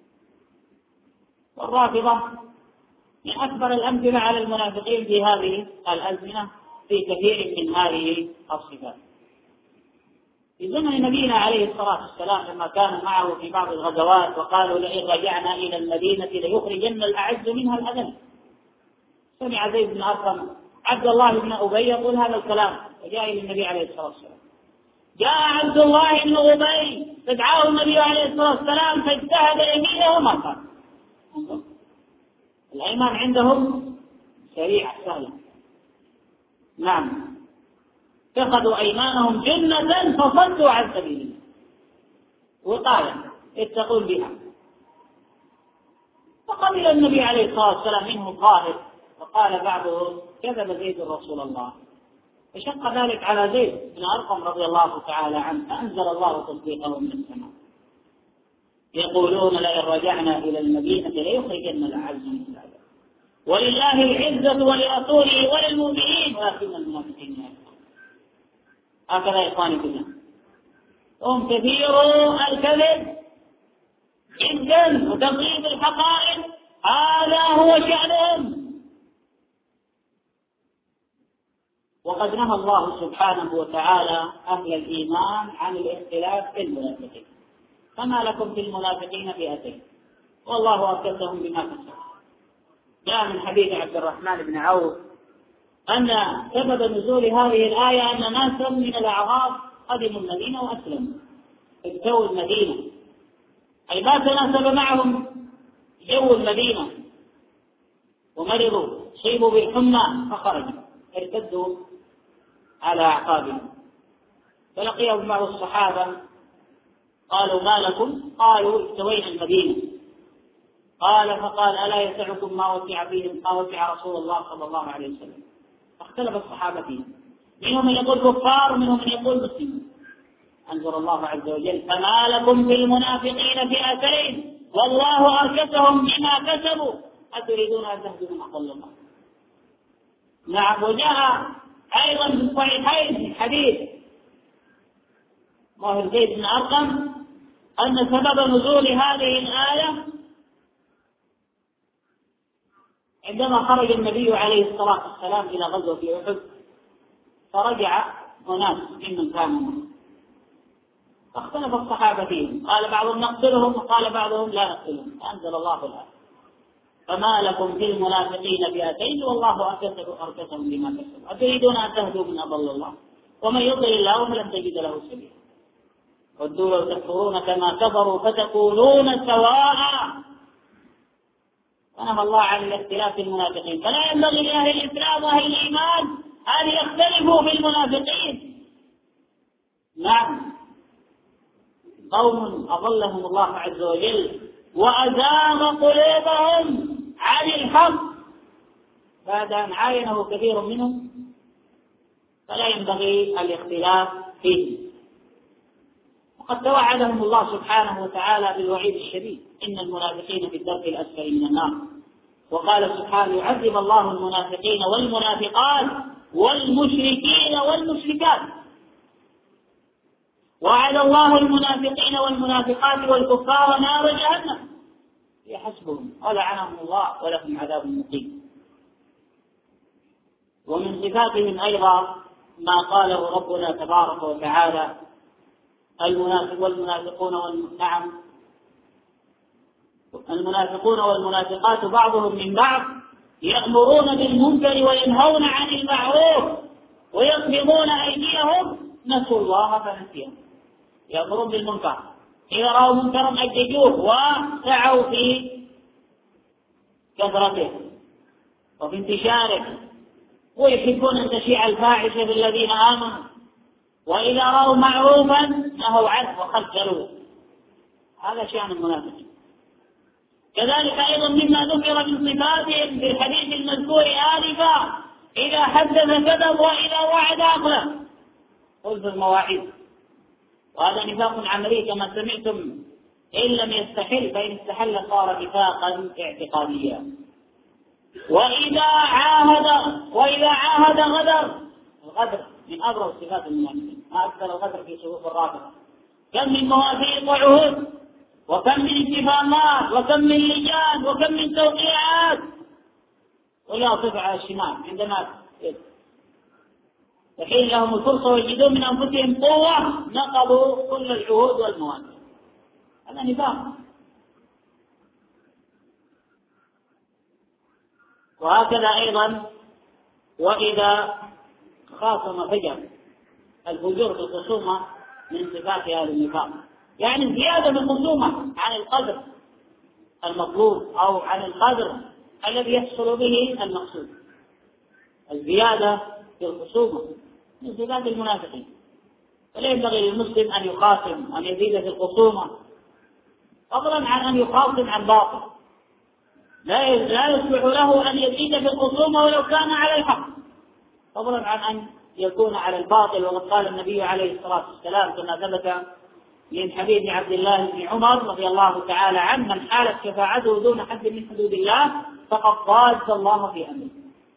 Speaker 1: والرافضة من أكبر الأمثلة على المنافقين في هذه الأزمنة في كثير من هذه الصفات. في زمن نبينا عليه الصلاة والسلام لما كانوا معه في بعض الغزوات وقالوا: لئن رجعنا إلى المدينة ليخرجن الأعز منها الأذل، سمع زيد بن أرقم عبد الله بن أبي يقول هذا الكلام، وجاء إلى النبي عليه الصلاة والسلام. جاء عبد الله بن أبي فدعاه النبي عليه الصلاة والسلام فاجتهد يمينه ما قال. الأيمان عندهم سريعة سهلة. نعم، اتخذوا أيمانهم جنة فصدوا عن سبيل الله، وقال اتقون بها. فقبل النبي عليه الصلاة والسلام منه الظاهر، وقال بعضهم: كذب زيد رسول الله. فشق ذلك على زيد بن أرقم رضي الله تعالى عنه، فأنزل الله تصديقه من السماء: يقولون لئن رجعنا إلى المدينة ليخرجن الأعز من الأذل، ولله العزة ولرسوله وللمؤمنين ولكن المنافقين لا يفقهون. هكذا يا إخواني بالله، هم كثير الكذب جدا وتغييب الحقائق، هذا هو شأنهم. وقد نهى الله سبحانه وتعالى أهل الإيمان عن الاختلاف في المنافقين، فما لكم في المنافقين فئتين والله أكدهم بما كسبوا. جاء من حديث عبد الرحمن بن عوف أن سبب نزول هذه الآية أن ناسا من الأعراب قدموا المدينة وأسلموا، اجتووا المدينة، أي ما تناسب معهم جو المدينة، ومرضوا صيبوا بالحمى فخرجوا ارتدوا على أعقابهم. فلقيهم بعض الصحابة قالوا ما لكم؟ قالوا اجتوينا المدينة. فقال ألا يسعكم ما وسع فيهم ما وسع رسول الله صلى الله عليه وسلم؟ فاختلف الصحابة فيهم، منهم من يقول كفار ومنهم من يقول مسلمون. أنزل الله عز وجل فما لكم في المنافقين فئتين والله أركسهم بما كسبوا أتريدون أن تهدوا من أضل الله. نعم. وجاء أيضا في الصحيحين من حديث ظاهر زيد بن أرقم أن سبب نزول هذه الآية عندما خرج النبي عليه الصلاة والسلام إلى غزوة أحد، فرجع أناس ممن كانوا معه، فاختلف الصحابة فيهم، قال بعضهم نقتلهم وقال بعضهم لا نقتلهم، فأنزل الله الآية فما لكم في المنافقين فئتين والله أركسهم بما كسبوا أتريدون أن تهدوا من أضل الله ومن يضلل الله فلن تجد له سبيلا ودوا لو تكفرون كما كفروا فتكونون سواء. فنهى الله عن الاختلاف في المنافقين، فلا ينبغي لأهل الإسلام وأهل الإيمان أن يختلفوا في المنافقين. نعم، قوم أضلهم الله عز وجل وأزاغ قلوبهم عن الحق بعد أن عاينه كثير منهم، فلا ينبغي الاختلاف فيه. وقد توعدهم الله سبحانه وتعالى بالوعيد الشديد إن المنافقين في الدرك الأسفل من النار. وقال سبحانه يعذب الله المنافقين والمنافقات والمشركين والمشركات. وعد الله المنافقين والمنافقات والكفار نار جهنم هي حسبهم ولعنهم الله ولهم عذاب مقيم. ومن صفاتهم أيضا ما قاله ربنا تبارك وتعالى المنافقون والمنافقات بعضهم من بعض يأمرون بالمنكر وينهون عن المعروف ويقبضون أيديهم نسوا الله فنسيهم. يأمرون بالمنكر، إذا رأوا منكرا أجدوه وسعوا في كثرته وفي انتشاره، ويحبون أن تشيع الفاحشة بالذين آمنوا، وإذا رأوا معروفا نهوا عنه وخجلوه. هذا شأن المنافقين. كذلك أيضا مما ذكر من صفاتهم في الحديث المذكور آنفا إذا حدث كذب وإذا وعد أخلف، خلف المواعيد. وهذا نفاق عملي كما سمعتم، إن لم يستحل فإن استحل صار نفاقا اعتقاديا. وإذا عاهد غدر. الغدر من أبرز صفات المنافقين، ما أكثر الغدر في صفوف الرافضة. كم من مواثيق وعهود، وكم من اتفاقات، وكم من لجان، وكم من توقيعات، ولا صفة على الشمال عندما يحين لهم الفرصة ويجدون من أنفسهم قوة نقضوا كل العهود والمواثيق. هذا نفاق. وهكذا أيضا وإذا خاصم فجر. الفجور في الخصومة من صفات هذا النفاق، يعني زيادة في الخصومة عن القدر المطلوب أو عن القدر الذي يحصل به المقصود. الزيادة في الخصومة من صفات المنافقين، فلا ينبغي للمسلم أن يخاصم أن يزيد في الخصومة، فضلا عن أن يخاصم عن باطل. لا يصلح له أن يزيد في الخصومة ولو كان على الحق، فضلا عن أن يكون على الباطل. وقد قال النبي عليه الصلاة والسلام كما ثبت من حديث عبد الله بن عمر رضي الله تعالى عنه: من حالت شفاعته دون حد من حدود الله فقد ضاد الله في أمره.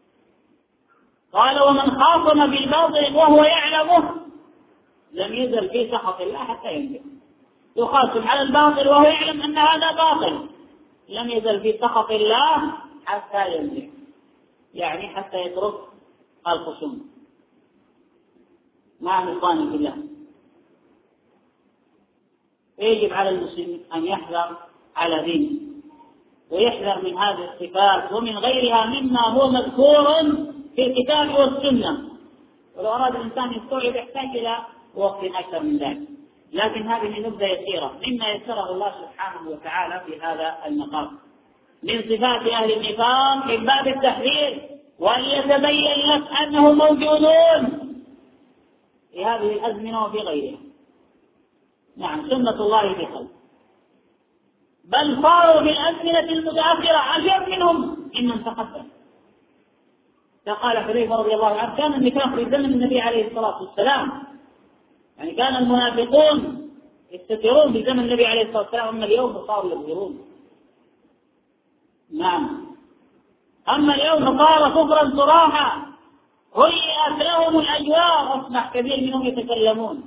Speaker 1: قال: ومن خاصم بالباطل وهو يعلمه لم يزل في سخط الله حتى ينجح. يخاصم على الباطل وهو يعلم أن هذا باطل، لم يزل في سخط الله حتى ينجح، يعني حتى يترك الخصوم. نعم إخواني بالله، يجب على المسلم أن يحذر على دينه ويحذر من هذه الصفات ومن غيرها مما هو مذكور في الكتاب والسنة، ولو أراد الإنسان يستوعب يحتاج إلى وقت أكثر من ذلك، لكن هذه نبذة يسيرة مما يسره الله سبحانه وتعالى في هذا المقام من صفات أهل النفاق من باب التحذير، وأن يتبين لك أنهم موجودون في هذه الأزمنة وفي غيرها. نعم، سنة الله في خلق، بل صاروا في الأزمنة المتأخرة أشد منهم ممن تقدم. فقال حذيفة رضي الله عنه: كان النفاق في زمن النبي عليه الصلاة والسلام، يعني كان المنافقون يستترون في زمن النبي عليه الصلاة والسلام، أما اليوم صاروا يظهرون. نعم، أما اليوم صار كفرا صراحا، هيئت لهم الأجواء، أصبح كثير منهم يتكلمون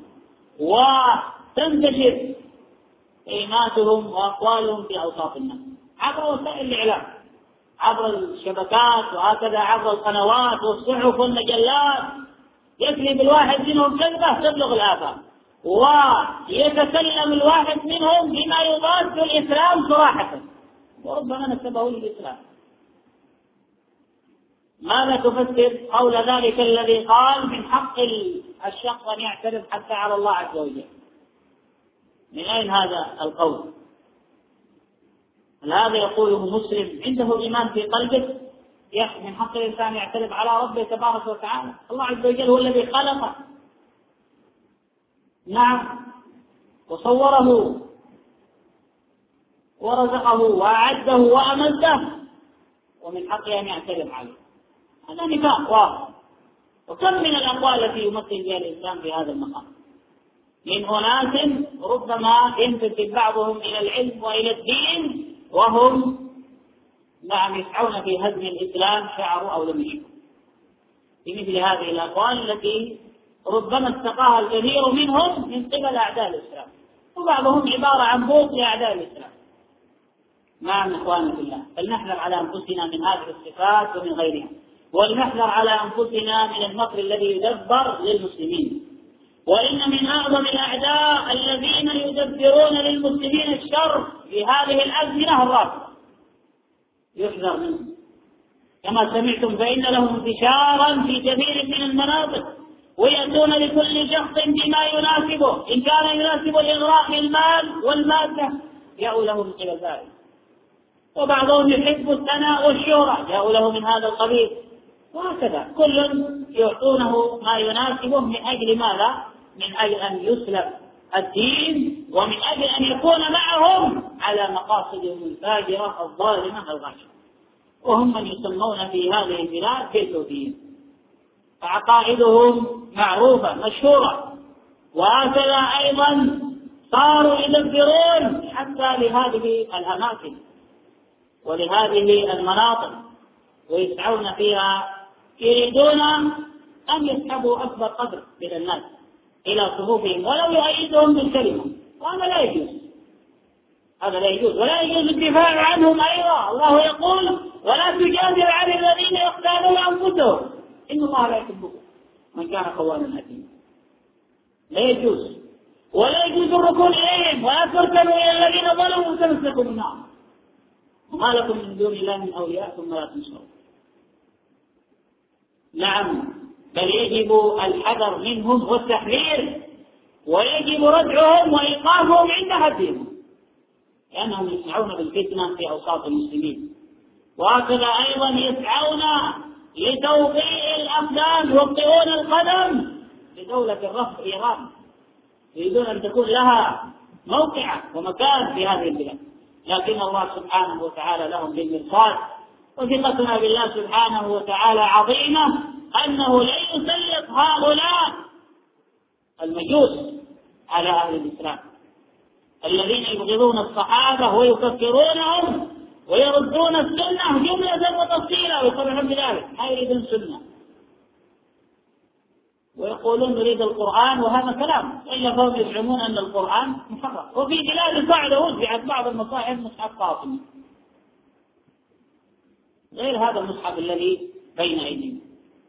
Speaker 1: وتنتشر كلماتهم وأقوالهم في أوساط الناس عبر وسائل الإعلام، عبر الشبكات، وهكذا عبر القنوات والصحف والمجلات. يكذب الواحد منهم كذبة تبلغ الآفاق، ويتكلم الواحد منهم بما يضاد الإسلام صراحة، وربما نسبه للإسلام. ماذا تفسر قول ذلك الذي قال: من حق الشخص أن يعترف حتى على الله عز وجل؟ من أين هذا القول؟ هل هذا يقوله مسلم عنده إيمان في قلبه؟ من حق الإنسان يعترف على ربه تبارك وتعالى. الله عز وجل هو الذي خلقه، نعم، وصوره ورزقه وأعده وأمده، ومن حقه أن يعترف عليه. هذا نفاق واضح. وكم من الأقوال التي يمثل بها الإنسان في هذا المقام من أناس ربما ينتسب بعضهم إلى العلم وإلى الدين وهم نعم يسعون في هدم الإسلام، شعروا أو لم يشعروا بمثل هذه الأقوال التي ربما استقاها الكثير منهم من قبل أعداء الإسلام، وبعضهم عبارة عن بوق لأعداء الإسلام. نعم إخواني في الله، فلنحذر على أنفسنا من هذه الصفات ومن غيرها، ولنحذر على أنفسنا من المكر الذي يدبر للمسلمين. وإن من أعظم الأعداء الذين يدبرون للمسلمين الشر في هذه الأزمنة الرافضة، يحذر منهم. كما سمعتم فإن لهم انتشارا في كثير من المناطق، ويأتون لكل شخص بما يناسبه، إن كان يناسب الإغراء بالمال والمادة جاءوا له من قبل ذلك، وبعضهم يحب الثناء والشهرة جاءوا له من هذا القبيل، وهكذا كل يعطونه ما يناسبه من أجل ماذا؟ من أجل أن يسلب الدين، ومن أجل أن يكون معهم على مقاصدهم الفاجرة الظالمة الغاشمة. وهم من يسمون في هذه البلاد بالحوثيين، فعقائدهم معروفة مشهورة، وهكذا أيضا صاروا يدبرون حتى لهذه الأماكن ولهذه المناطق ويسعون فيها، يريدون أن يسحبوا أكبر قدر من الناس إلى صفوفهم ولو يؤيدهم بالكلمة، وهذا لا يجوز، هذا لا يجوز، ولا يجوز الدفاع عنهم أيضا. الله يقول: ولا تجادل عن الذين يختارون أنفسهم إن الله لا يحبهم من كان قواما أثيما. لا يجوز، ولا يجوز الركون إليهم، ولا تركنوا إلى الذين ظلموا فتمسكوا بالنار وما لكم من دون الله من أولياء ثم لا تنصرون. نعم، بل يجب الحذر منهم والتحذير، ويجب ردعهم وإيقافهم عند حدهم، لأنهم يسعون بالفتنة في أوساط المسلمين. وهكذا أيضا يسعون لتوقيع الأقدام يوقعون القدم لدولة الرفض إيران، يريدون أن تكون لها موقع ومكان في هذه البلاد، لكن الله سبحانه وتعالى لهم بالمرصاد. وثقتنا بالله سبحانه وتعالى عظيمة أنه لا يسلط هؤلاء المجوس على أهل الإسلام الذين يبغضون الصحابة ويكفرونهم ويردون السنة جملة وتفصيلا ويقولون بذلك ما يريدون سنة، ويقولون نريد القرآن، وهذا كلام، إلا فهم يزعمون أن القرآن محرف. وفي بلاد بعد وزعت بعض المصاحف مصحف فاطمي غير هذا المصحف الذي بين أيدينا.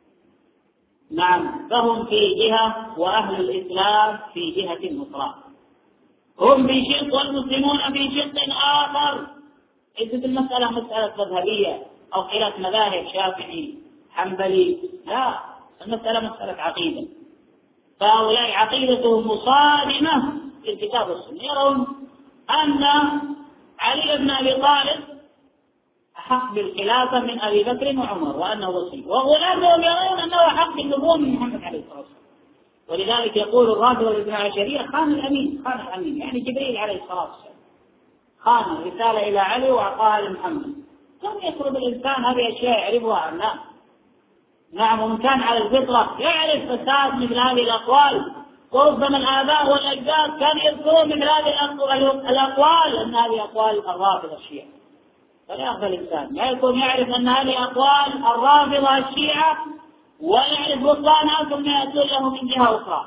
Speaker 1: نعم، فهم في جهة وأهل الإسلام في جهة أخرى، هم في شق والمسلمون في شق آخر. إذا المسألة مسألة مذهبية أو خلاف مذاهب شافعي حنبلي، لا، المسألة مسألة عقيدة. فهؤلاء عقيدتهم مصادمة للكتاب والسنة، يرون أن علي بن أبي طالب أحق بالخلافة من أبي بكر وعمر وأنه وصي، وغلاتهم يرون أنه أحق بالنبوة من محمد عليه الصلاة والسلام. ولذلك يقول الرافضة والاثنى عشرية خان الأمين، خان الأمين يعني جبريل عليه الصلاة والسلام خان رسالة إلى علي وأعطاها لمحمد. لم يفرض الإنسان هذه أشياء يعرفها أم لا؟ نعم، ومن كان على الفطرة يعرف فساد مثل هذه الأقوال، وربما الآباء والأجداد كانوا يذكرون مثل هذه الأقوال، أن هذه أقوال الرافضة الشيعة. فلا يأخذ الإنسان لا يكون يعرف أن هذه أقوال الرافضة الشيعة ويعرف بطلانها ثم يأتون له من جهة أخرى.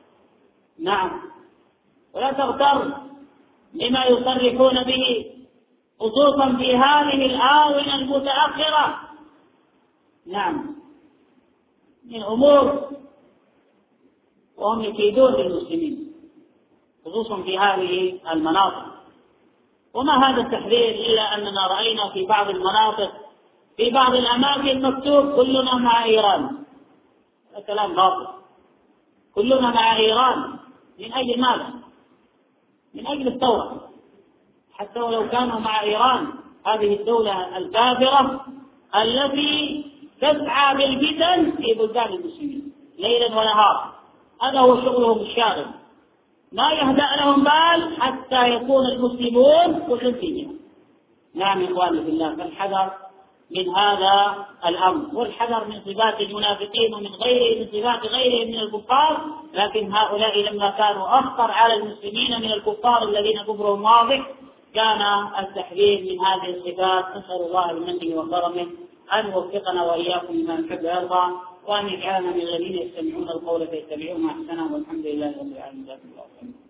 Speaker 1: نعم، ولا تغتر بما يصرحون به خصوصا في هذه الآونة المتأخرة. نعم، من أمور وهم يكيدون للمسلمين خصوصا في هذه المناطق. وما هذا التحذير إلا أننا رأينا في بعض المناطق في بعض الأماكن مكتوب كلنا مع إيران. هذا كلام باطل. كلنا مع إيران من أجل ماذا؟ من أجل الثورة. حتى ولو كانوا مع إيران، هذه الدولة الكافرة التي تسعى بالفتن في بلدان المسلمين ليلا ونهارا، هذا هو شغلهم الشاغل، ما يهدأ لهم بال حتى يكون المسلمون كل في جهة. نعم إخواني في الله، فالحذر من هذا الأمر، والحذر من صفات المنافقين ومن غيره من صفات غيرهم من الكفار. لكن هؤلاء لما كانوا أخطر على المسلمين من الكفار الذين كفرهم واضح، كان التحذير من هذه الصفات. نسأل الله بمنه وكرمه أن يوفقنا وإياكم لما يحب ويرضى، وأن يجعلنا من الذين يستمعون القول فيتبعون أحسنه، والحمد لله رب العالمين.